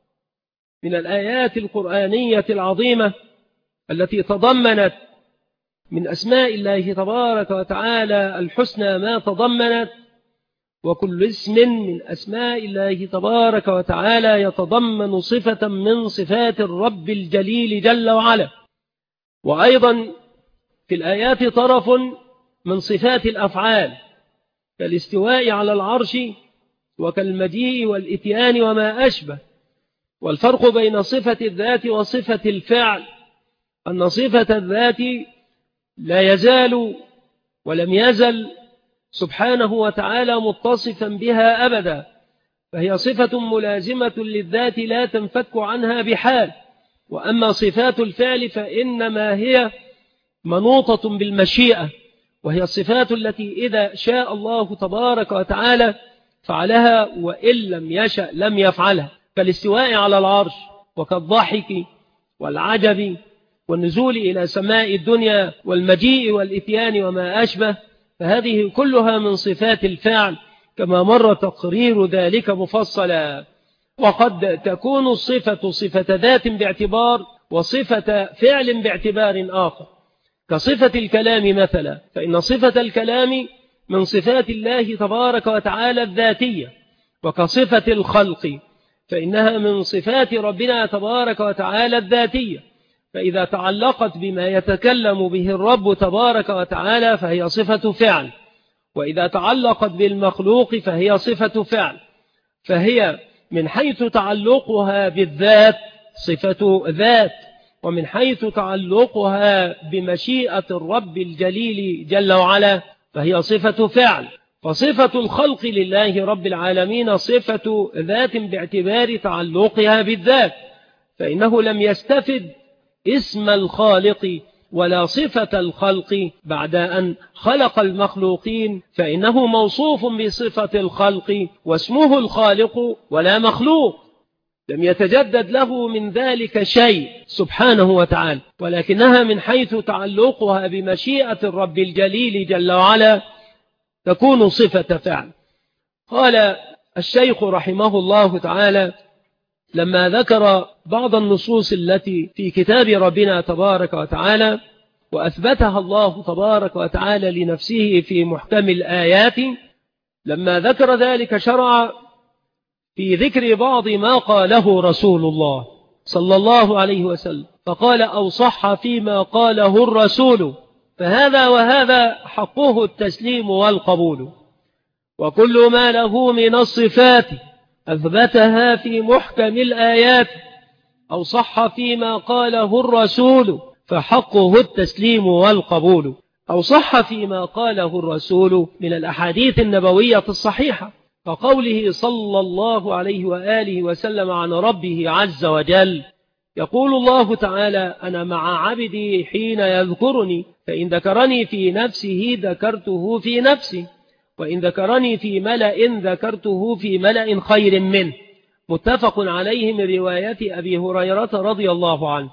من الآيات القرآنية العظيمة التي تضمنت من أسماء الله تبارك وتعالى الحسنى ما تضمنت، وكل اسم من أسماء الله تبارك وتعالى يتضمن صفة من صفات الرب الجليل جل وعلا. وأيضا في الآيات طرف من صفات الأفعال كالاستواء على العرش وكالمجيء والإتيان وما أشبه. والفرق بين صفة الذات وصفة الفعل أن صفة الذات لا يزال ولم يزل سبحانه وتعالى متصفا بها أبدا، فهي صفة ملازمة للذات لا تنفك عنها بحال. وأما صفات الفعل فإنما هي منوطة بالمشيئة، وهي الصفات التي إذا شاء الله تبارك وتعالى فعلها وإن لم يشأ لم يفعلها، كالاستواء على العرش وكالضحك والعجب والنزول إلى سماء الدنيا والمجيء والإتيان وما أشبه، فهذه كلها من صفات الفعل كما مر تقرير ذلك مفصلا. وقد تكون الصفة صفة ذات باعتبار وصفة فعل باعتبار آخر، كصفة الكلام مثلا، فإن صفة الكلام من صفات الله تبارك وتعالى الذاتية، وكصفة الخلق فإنها من صفات ربنا تبارك وتعالى الذاتية، فإذا تعلقت بما يتكلم به الرب تبارك وتعالى فهي صفة فعل، وإذا تعلقت بالمخلوق فهي صفة فعل، فهي من حيث تعلقها بالذات صفة ذات، ومن حيث تعلقها بمشيئة الرب الجليل جل وعلا فهي صفة فعل. فصفة الخلق لله رب العالمين صفة ذات باعتبار تعلقها بالذات، فإنه لم يستفد اسم الخالق ولا صفة الخلق بعد أن خلق المخلوقين، فإنه موصوف بصفة الخلق واسمه الخالق ولا مخلوق، لم يتجدد له من ذلك شيء سبحانه وتعالى، ولكنها من حيث تعلقها بمشيئة الرب الجليل جل وعلا تكون صفة فعل. قال الشيخ رحمه الله تعالى لما ذكر بعض النصوص التي في كتاب ربنا تبارك وتعالى وأثبتها الله تبارك وتعالى لنفسه في محكم الآيات، لما ذكر ذلك شرع في ذكر بعض ما قاله رسول الله صلى الله عليه وسلم، فقال أو صح فيما قاله الرسول، فهذا وهذا حقه التسليم والقبول، وكل ما له من الصفات أثبتها في محكم الآيات أو صح فيما قاله الرسول فحقه التسليم والقبول. أو صح فيما قاله الرسول من الأحاديث النبوية الصحيحة، فقوله صلى الله عليه وآله وسلم عن ربه عز وجل، يقول الله تعالى أنا مع عبدي حين يذكرني، فإن ذكرني في نفسه ذكرته في نفسي، وإن ذكرني في ملأ ذكرته في ملأ خير منه، متفق عليه من رواية أبي هريرة رضي الله عنه.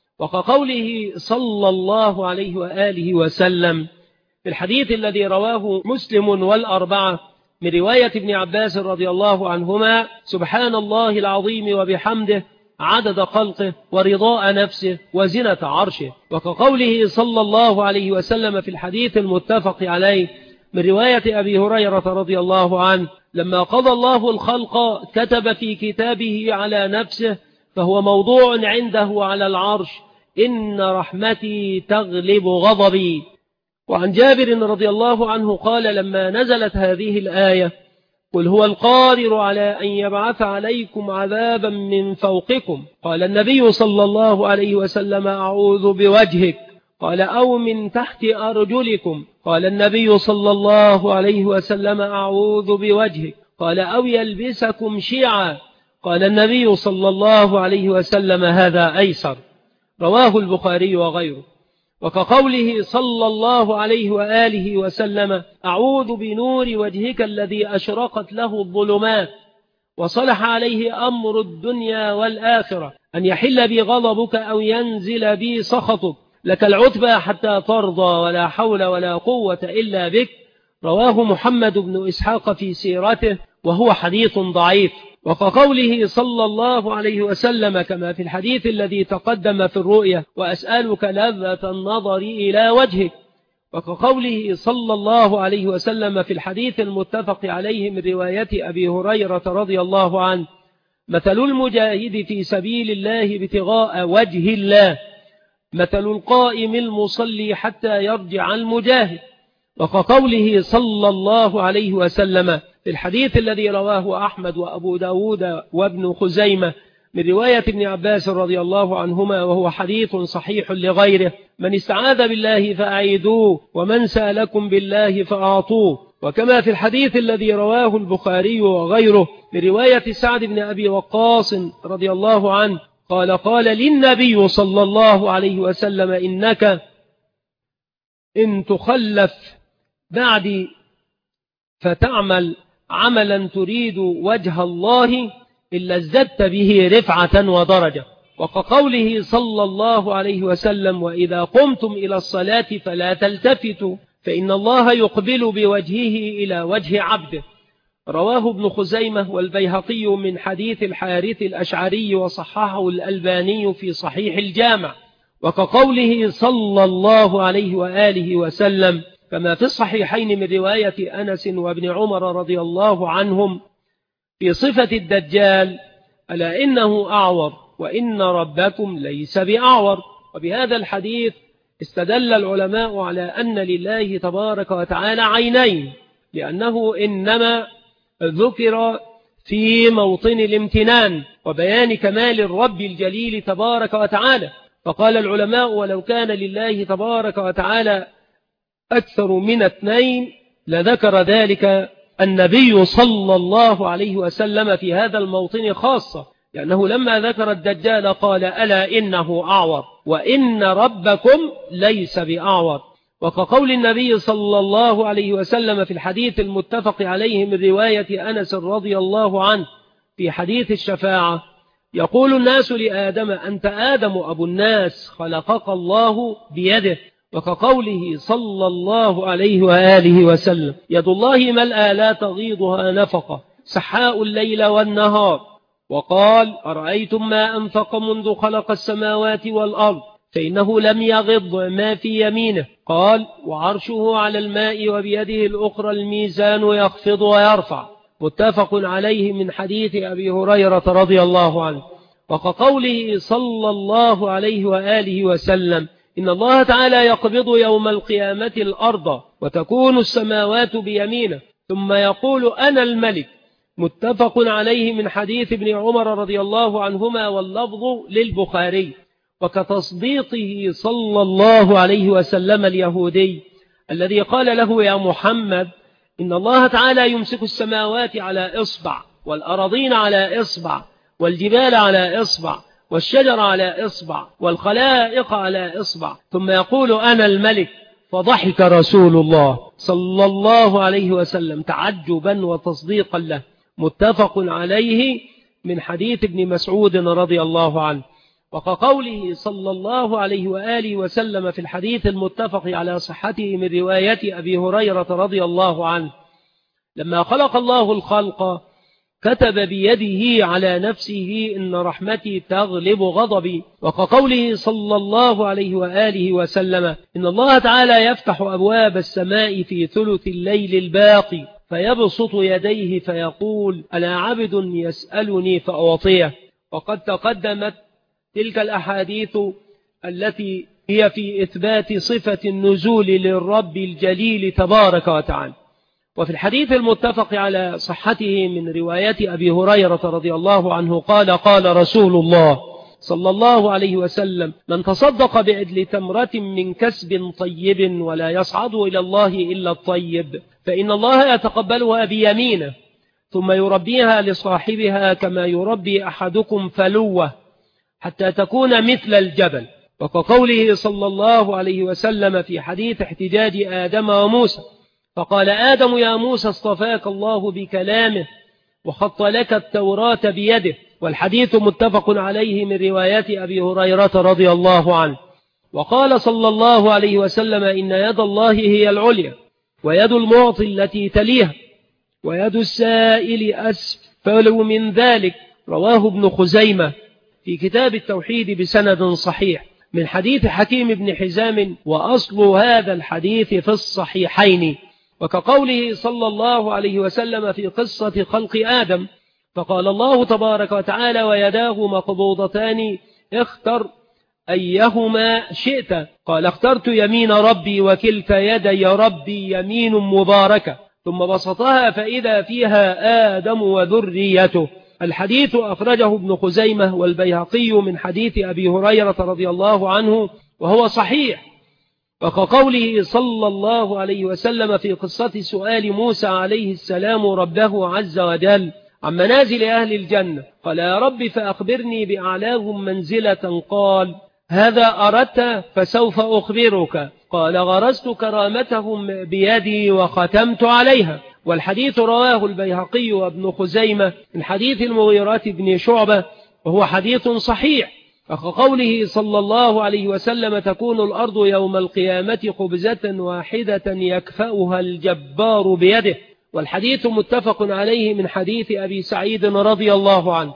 وكقوله صلى الله عليه وآله وسلم في الحديث الذي رواه مسلم والأربعة من رواية ابن عباس رضي الله عنهما، سبحان الله العظيم وبحمده عدد خلقه ورضاء نفسه وزنة عرشه. وكقوله صلى الله عليه وسلم في الحديث المتفق عليه من رواية أبي هريرة رضي الله عنه، لما قضى الله الخلق كتب في كتابه على نفسه فهو موضوع عنده على العرش إن رحمتي تغلب غضبي. وعن جابر رضي الله عنه قال لما نزلت هذه الآية قل هو القادر على أن يبعث عليكم عذابا من فوقكم، قال النبي صلى الله عليه وسلم أعوذ بوجهك، قال أو من تحت أرجلكم، قال النبي صلى الله عليه وسلم أعوذ بوجهك، قال أو يلبسكم شيعا، قال النبي صلى الله عليه وسلم هذا أيسر. رواه البخاري وغيره. وكقوله صلى الله عليه وآله وسلم: أعوذ بنور وجهك الذي أشرقت له الظلمات وصلح عليه أمر الدنيا والآخرة أن يحل بي غضبك أو ينزل بي سخطك، لك العتبى حتى ترضى ولا حول ولا قوة إلا بك. رواه محمد بن إسحاق في سيرته وهو حديث ضعيف. وكقوله صلى الله عليه وسلم كما في الحديث الذي تقدم في الرؤيا: وأسألك لذة النظر إلى وجهك. وكقوله صلى الله عليه وسلم في الحديث المتفق عليه من رواية أبي هريرة رضي الله عنه: مثل المجاهد في سبيل الله ابتغاء وجه الله مثل القائم المصلي حتى يرجع المجاهد. وكقوله صلى الله عليه وسلم في الحديث الذي رواه أحمد وأبو داود وابن خزيمة من رواية ابن عباس رضي الله عنهما وهو حديث صحيح لغيره: من استعاذ بالله فأعيدوه ومن سألكم بالله فأعطوه. وكما في الحديث الذي رواه البخاري وغيره من رواية سعد بن أبي وقاص رضي الله عنه قال: قال للنبي صلى الله عليه وسلم: إنك إن تخلف بعدي فتعمل عملا تريد وجه الله إلا ازددت به رفعة ودرجة. وكقوله صلى الله عليه وسلم: وإذا قمتم إلى الصلاة فلا تلتفتوا فإن الله يقبل بوجهه إلى وجه عبده. رواه ابن خزيمة والبيهقي من حديث الحارث الأشعري وصححه الألباني في صحيح الجامع. وكقوله صلى الله عليه وآله وسلم كما في الصحيحين من رواية أنس وابن عمر رضي الله عنهم في صفة الدجال: ألا إنه أعور وإن ربكم ليس بأعور. وبهذا الحديث استدل العلماء على أن لله تبارك وتعالى عينين، لأنه إنما ذكر في موطن الامتنان وبيان كمال الرب الجليل تبارك وتعالى. فقال العلماء: ولو كان لله تبارك وتعالى أكثر من اثنين لذكر ذلك النبي صلى الله عليه وسلم في هذا الموطن خاصة، لأنه لما ذكر الدجال قال: ألا إنه أعور وإن ربكم ليس بأعور. وكقول النبي صلى الله عليه وسلم في الحديث المتفق عليه من رواية أنس رضي الله عنه في حديث الشفاعة: يقول الناس لآدم: أنت آدم أبو الناس خلقك الله بيده. وكقوله صلى الله عليه وآله وسلم: يد الله ملأى لا تغيضها نفقة سحاء الليل والنهار. وقال: أرأيتم ما أنفق منذ خلق السماوات والأرض فإنه لم يغض ما في يمينه. قال: وعرشه على الماء وبيده الأخرى الميزان يخفض ويرفع. متفق عليه من حديث أبي هريرة رضي الله عنه. وكقوله صلى الله عليه وآله وسلم: إن الله تعالى يقبض يوم القيامة الأرض وتكون السماوات بيمينه ثم يقول: أنا الملك. متفق عليه من حديث ابن عمر رضي الله عنهما واللفظ للبخاري. وكتصديقه صلى الله عليه وسلم اليهودي الذي قال له: يا محمد إن الله تعالى يمسك السماوات على إصبع والأراضين على إصبع والجبال على إصبع والشجر على إصبع والخلائق على إصبع ثم يقول: أنا الملك. فضحك رسول الله صلى الله عليه وسلم تعجبا وتصديقا له. متفق عليه من حديث ابن مسعود رضي الله عنه. وكقوله صلى الله عليه وآله وسلم في الحديث المتفق على صحته من رواية أبي هريرة رضي الله عنه: لما خلق الله الخلق كتب بيده على نفسه: إن رحمتي تغلب غضبي. وكقوله صلى الله عليه وآله وسلم: إن الله تعالى يفتح أبواب السماء في ثلث الليل الباقي فيبسط يديه فيقول: ألا عبد يسألني فأعطيه. وقد تقدمت تلك الأحاديث التي هي في إثبات صفة النزول للرب الجليل تبارك وتعالى. وفي الحديث المتفق على صحته من رواية أبي هريرة رضي الله عنه قال: قال رسول الله صلى الله عليه وسلم: من تصدق بعدل تمرة من كسب طيب ولا يصعد إلى الله إلا الطيب فإن الله يتقبلها بيمينه ثم يربيها لصاحبها كما يربي أحدكم فلوة حتى تكون مثل الجبل. وكقوله صلى الله عليه وسلم في حديث احتجاج آدم وموسى فقال آدم يا موسى اصطفاك الله بكلامه وخط لك التوراة بيده، والحديث متفق عليه من روايات أبي هريرة رضي الله عنه. وقال صلى الله عليه وسلم إن يد الله هي العليا ويد المعطي التي تليها ويد السائل أسفل من ذلك، رواه ابن خزيمة في كتاب التوحيد بسند صحيح من حديث حكيم بن حزام، وأصل هذا الحديث في الصحيحين. وكقوله صلى الله عليه وسلم في قصة خلق آدم فقال الله تبارك وتعالى ويداه مقبوضتان اختر أيهما شئت، قال اخترت يمين ربي وكلتا يدي ربي يمين مباركة، ثم بسطها فإذا فيها آدم وذريته. الحديث أخرجه ابن خزيمة والبيهقي من حديث أبي هريرة رضي الله عنه وهو صحيح. وكقوله صلى الله عليه وسلم في قصة سؤال موسى عليه السلام ربه عز وجل عن منازل أهل الجنة قال يا رب فأخبرني بأعلاهم منزلة، قال هذا أردت فسوف أخبرك، قال غرست كرامتهم بيدي وختمت عليها. والحديث رواه البيهقي وابن خزيمة من حديث المغيرة بن شعبة وهو حديث صحيح. وكقوله صلى الله عليه وسلم تكون الأرض يوم القيامة خبزة واحدة يكفأها الجبار بيده، والحديث متفق عليه من حديث أبي سعيد رضي الله عنه.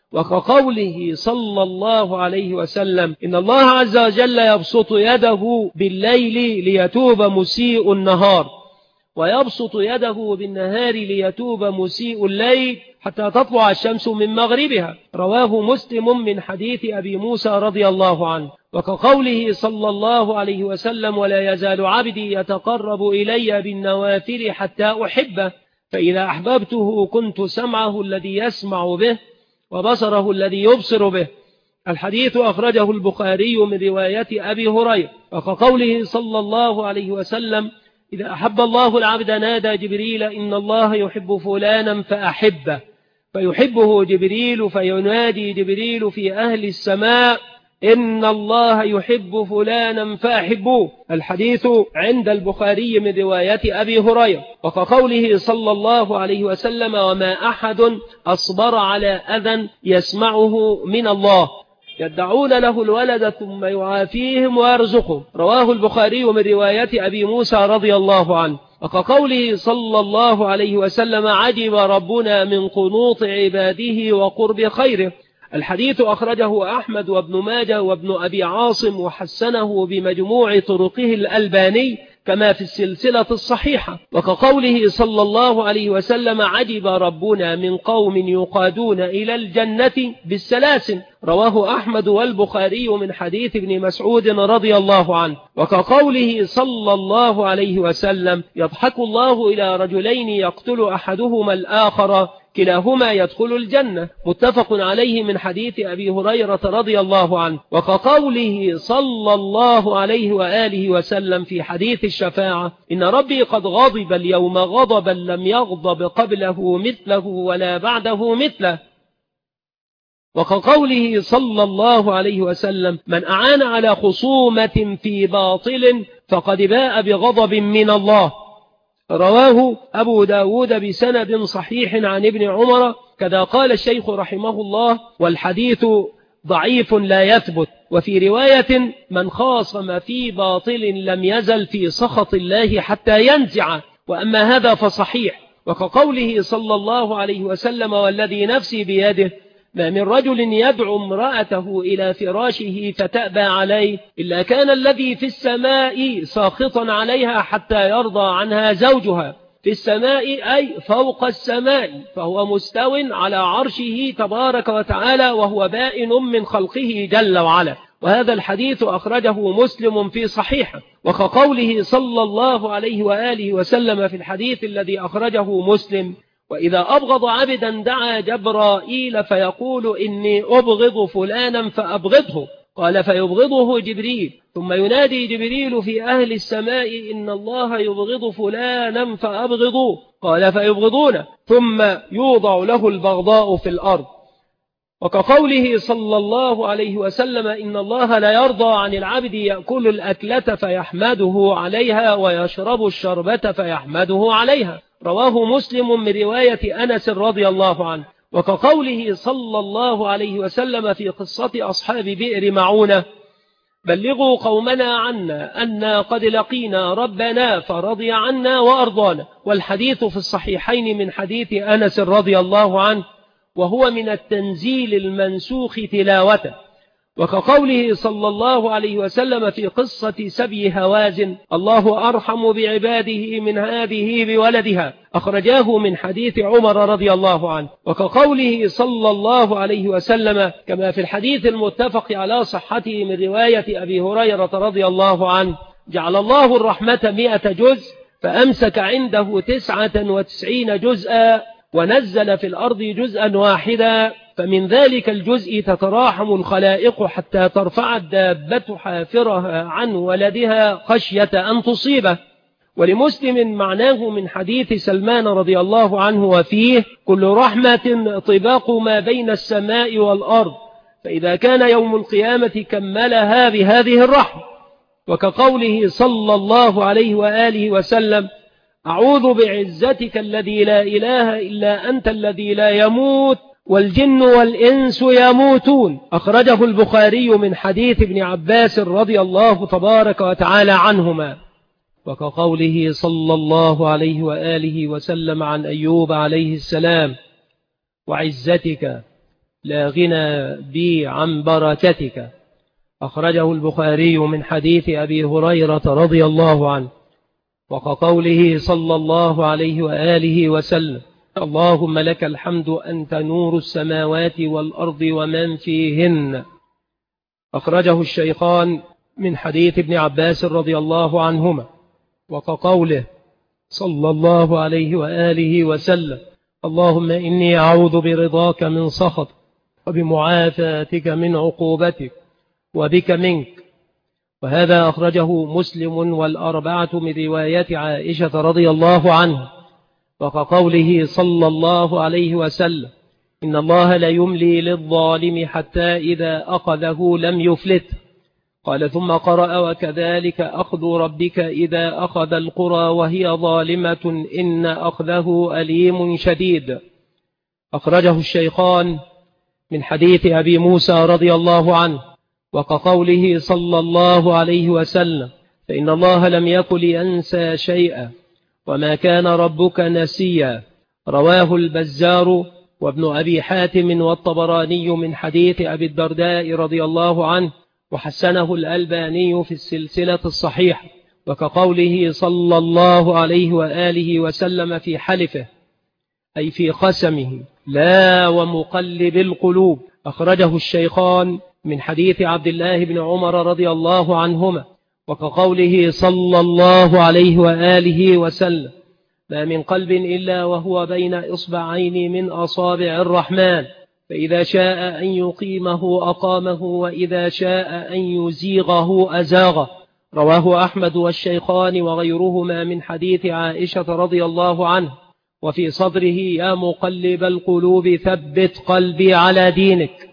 وكقوله صلى الله عليه وسلم إن الله عز وجل يبسط يده بالليل ليتوب مسيء النهار ويبسط يده بالنهار ليتوب مسيء الليل حتى تطلع الشمس من مغربها، رواه مسلم من حديث أبي موسى رضي الله عنه. وكقوله صلى الله عليه وسلم ولا يزال عبدي يتقرب إلي بالنوافل حتى أحبه، فإذا أحببته كنت سمعه الذي يسمع به وبصره الذي يبصر به. الحديث أخرجه البخاري من رواية أبي هريرة. وكقوله صلى الله عليه وسلم إذا أحب الله العبد نادى جبريل إن الله يحب فلانا فأحبه، فيحبه جبريل فينادي جبريل في أهل السماء إن الله يحب فلانا فأحبوه. الحديث عند البخاري من رواية أبي هريرة. وكقوله صلى الله عليه وسلم وما أحد أصبر على أذى يسمعه من الله يدعون له الولد ثم يعافيهم ويرزقهم، رواه البخاري من رواية أبي موسى رضي الله عنه. وكقوله صلى الله عليه وسلم عجب ربنا من قنوط عباده وقرب خيره. الحديث أخرجه أحمد وابن ماجه وابن أبي عاصم وحسنه بمجموع طرقه الألباني كما في السلسلة الصحيحة. وكقوله صلى الله عليه وسلم عجب ربنا من قوم يقادون إلى الجنة بالسلاسل، رواه أحمد والبخاري من حديث ابن مسعود رضي الله عنه. وكقوله صلى الله عليه وسلم يضحك الله إلى رجلين يقتل أحدهما الآخر كلاهما يدخل الجنة، متفق عليه من حديث أبي هريرة رضي الله عنه. وكقوله صلى الله عليه وآله وسلم في حديث الشفاعة إن ربي قد غضب اليوم غضبا لم يغضب قبله مثله ولا بعده مثله. وكقوله صلى الله عليه وسلم من أعان على خصومة في باطل فقد باء بغضب من الله، رواه أبو داود بسند صحيح عن ابن عمر، كذا قال الشيخ رحمه الله والحديث ضعيف لا يثبت. وفي رواية من خاصم في باطل لم يزل في سخط الله حتى ينزع، وأما هذا فصحيح. وكقوله صلى الله عليه وسلم والذي نفسي بيده ما من رجل يدعو امرأته إلى فراشه فتأبى عليه إلا كان الذي في السماء ساخطا عليها حتى يرضى عنها زوجها، في السماء أي فوق السماء، فهو مستو على عرشه تبارك وتعالى وهو بائن من خلقه جل وعلا. وهذا الحديث أخرجه مسلم في صحيحه. وكقوله صلى الله عليه وآله وسلم في الحديث الذي أخرجه مسلم وإذا أبغض عبدا دعا جبرائيل فيقول إني أبغض فلانا فأبغضه، قال فيبغضه جبريل ثم ينادي جبريل في أهل السماء إن الله يبغض فلانا فأبغضوه، قال فيبغضونه ثم يوضع له البغضاء في الأرض. وكقوله صلى الله عليه وسلم إن الله لا يرضى عن العبد يأكل الأكلة فيحمده عليها ويشرب الشربة فيحمده عليها، رواه مسلم من رواية أنس رضي الله عنه. وكقوله صلى الله عليه وسلم في قصة أصحاب بئر معونة بلغوا قومنا عنا أنا قد لقينا ربنا فرضي عنا وأرضانا، والحديث في الصحيحين من حديث أنس رضي الله عنه، وهو من التنزيل المنسوخ تلاوته. وكقوله صلى الله عليه وسلم في قصة سبي هوازن الله أرحم بعباده من هذه بولدها، أخرجاه من حديث عمر رضي الله عنه. وكقوله صلى الله عليه وسلم كما في الحديث المتفق على صحته من رواية أبي هريرة رضي الله عنه جعل الله الرحمة مئة جزء فأمسك عنده تسعة وتسعين جزءا ونزل في الأرض جزءا واحدا، فمن ذلك الجزء تتراحم الخلائق حتى ترفع الدابة حافرها عن ولدها خشية أن تصيبه. ولمسلم معناه من حديث سلمان رضي الله عنه وفيه كل رحمة طباق ما بين السماء والأرض، فإذا كان يوم القيامة كملها بهذه الرحمة. وكقوله صلى الله عليه وآله وسلم أعوذ بعزتك الذي لا إله إلا أنت الذي لا يموت والجن والإنس يموتون، أخرجه البخاري من حديث ابن عباس رضي الله تبارك وتعالى عنهما. وكقوله صلى الله عليه وآله وسلم عن أيوب عليه السلام وعزتك لا غنى بي عن بركتك، أخرجه البخاري من حديث أبي هريرة رضي الله عنه. وكقوله صلى الله عليه وآله وسلم اللهم لك الحمد أنت نور السماوات والأرض ومن فيهن، أخرجه الشيخان من حديث ابن عباس رضي الله عنهما. وكقوله صلى الله عليه وآله وسلم اللهم إني أعوذ برضاك من سخطك وبمعافاتك من عقوبتك وبك منك، وهذا أخرجه مسلم والأربعة من رواية عائشة رضي الله عنها. وكقوله صلى الله عليه وسلم إن الله لا يملي للظالم حتى إذا أخذه لم يفلت، قال ثم قرأ وكذلك أخذ ربك إذا أخذ القرى وهي ظالمة إن أخذه أليم شديد، أخرجه الشيخان من حديث أبي موسى رضي الله عنه. وكقوله صلى الله عليه وسلم فإن الله لم يكن لينسى شيئا وما كان ربك نسيا، رواه البزار وابن أبي حاتم والطبراني من حديث أبي الدرداء رضي الله عنه، وحسنه الألباني في السلسلة الصحيحة. وكقوله صلى الله عليه وآله وسلم في حلفه أي في قسمه لا ومقلب القلوب، أخرجه الشيخان من حديث عبد الله بن عمر رضي الله عنهما. وكقوله صلى الله عليه وآله وسلم ما من قلب إلا وهو بين إصبعين من أصابع الرحمن، فإذا شاء أن يقيمه أقامه وإذا شاء أن يزيغه أزاغه، رواه أحمد والشيخان وغيرهما من حديث عائشة رضي الله عنه. وفي صدره يا مقلب القلوب ثبت قلبي على دينك.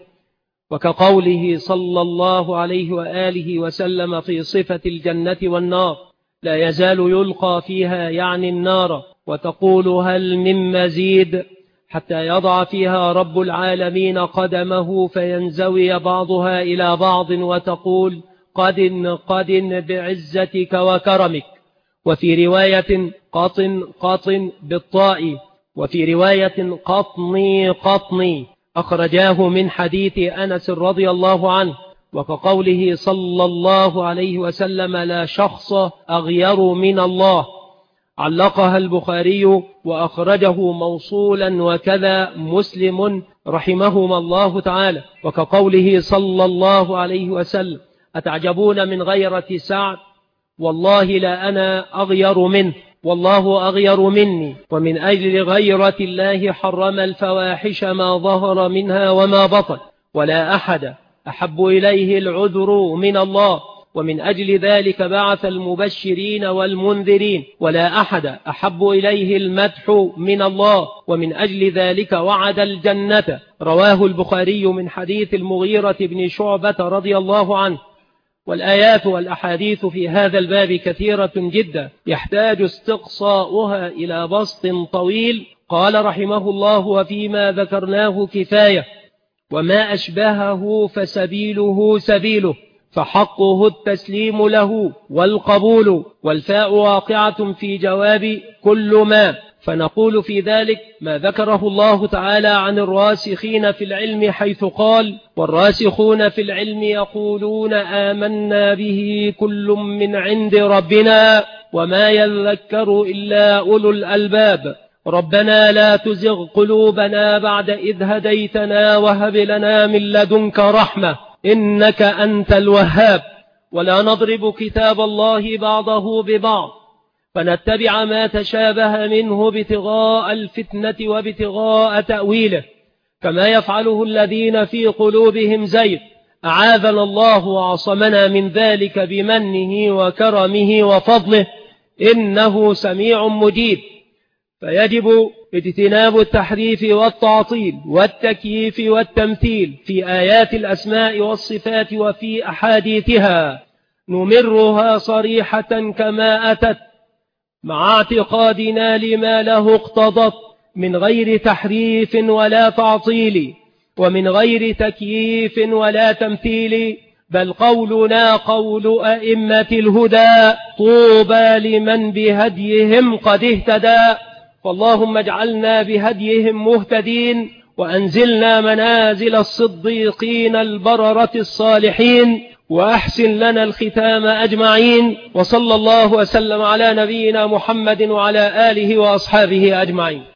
وكقوله صلى الله عليه وآله وسلم في صفة الجنة والنار لا يزال يلقى فيها يعني النار وتقول هل من مزيد حتى يضع فيها رب العالمين قدمه فينزوي بعضها إلى بعض وتقول قدن قدن بعزتك وكرمك. وفي رواية قطن قطن بالطاء، وفي رواية قطني قطني، أخرجاه من حديث أنس رضي الله عنه. وكقوله صلى الله عليه وسلم لا شخص أغير من الله، علقها البخاري وأخرجه موصولا وكذا مسلم رحمهما الله تعالى. وكقوله صلى الله عليه وسلم أتعجبون من غيرة سعد والله لا أنا أغير منه والله أغير مني، ومن أجل غيرة الله حرم الفواحش ما ظهر منها وما بطن، ولا أحد أحب إليه العذر من الله، ومن أجل ذلك بعث المبشرين والمنذرين، ولا أحد أحب إليه المدح من الله، ومن أجل ذلك وعد الجنة. رواه البخاري من حديث المغيرة بن شعبة رضي الله عنه. والآيات والأحاديث في هذا الباب كثيرة جدا يحتاج استقصاؤها إلى بسط طويل. قال رحمه الله: وفيما ذكرناه كفاية، وما أشبهه فسبيله سبيله، فحقه التسليم له والقبول، والفاء واقعة في جواب كل ما. فنقول في ذلك ما ذكره الله تعالى عن الراسخين في العلم، حيث قال: والراسخون في العلم يقولون آمنا به كل من عند ربنا وما يذكر إلا أولو الألباب. ربنا لا تزغ قلوبنا بعد إذ هديتنا وهب لنا من لدنك رحمة إنك أنت الوهاب. ولا نضرب كتاب الله بعضه ببعض فنتبع ما تشابه منه ابتغاء الفتنة وابتغاء تأويله، كما يفعله الذين في قلوبهم زيغ. أعاذنا الله وعصمنا من ذلك بمنه وكرمه وفضله، إنه سميع مجيب. فيجب اجتناب التحريف والتعطيل والتكييف والتمثيل في آيات الأسماء والصفات وفي أحاديثها، نمرها صريحة كما أتت مع اعتقادنا لما له اقتضت، من غير تحريف ولا تعطيل، ومن غير تكييف ولا تمثيل، بل قولنا قول أئمة الهدى، طوبى لمن بهديهم قد اهتدى. فاللهم اجعلنا بهديهم مهتدين، وأنزلنا منازل الصديقين البررة الصالحين، وأحسن لنا الختام أجمعين. وصلى الله وسلم على نبينا محمد وعلى آله وأصحابه أجمعين.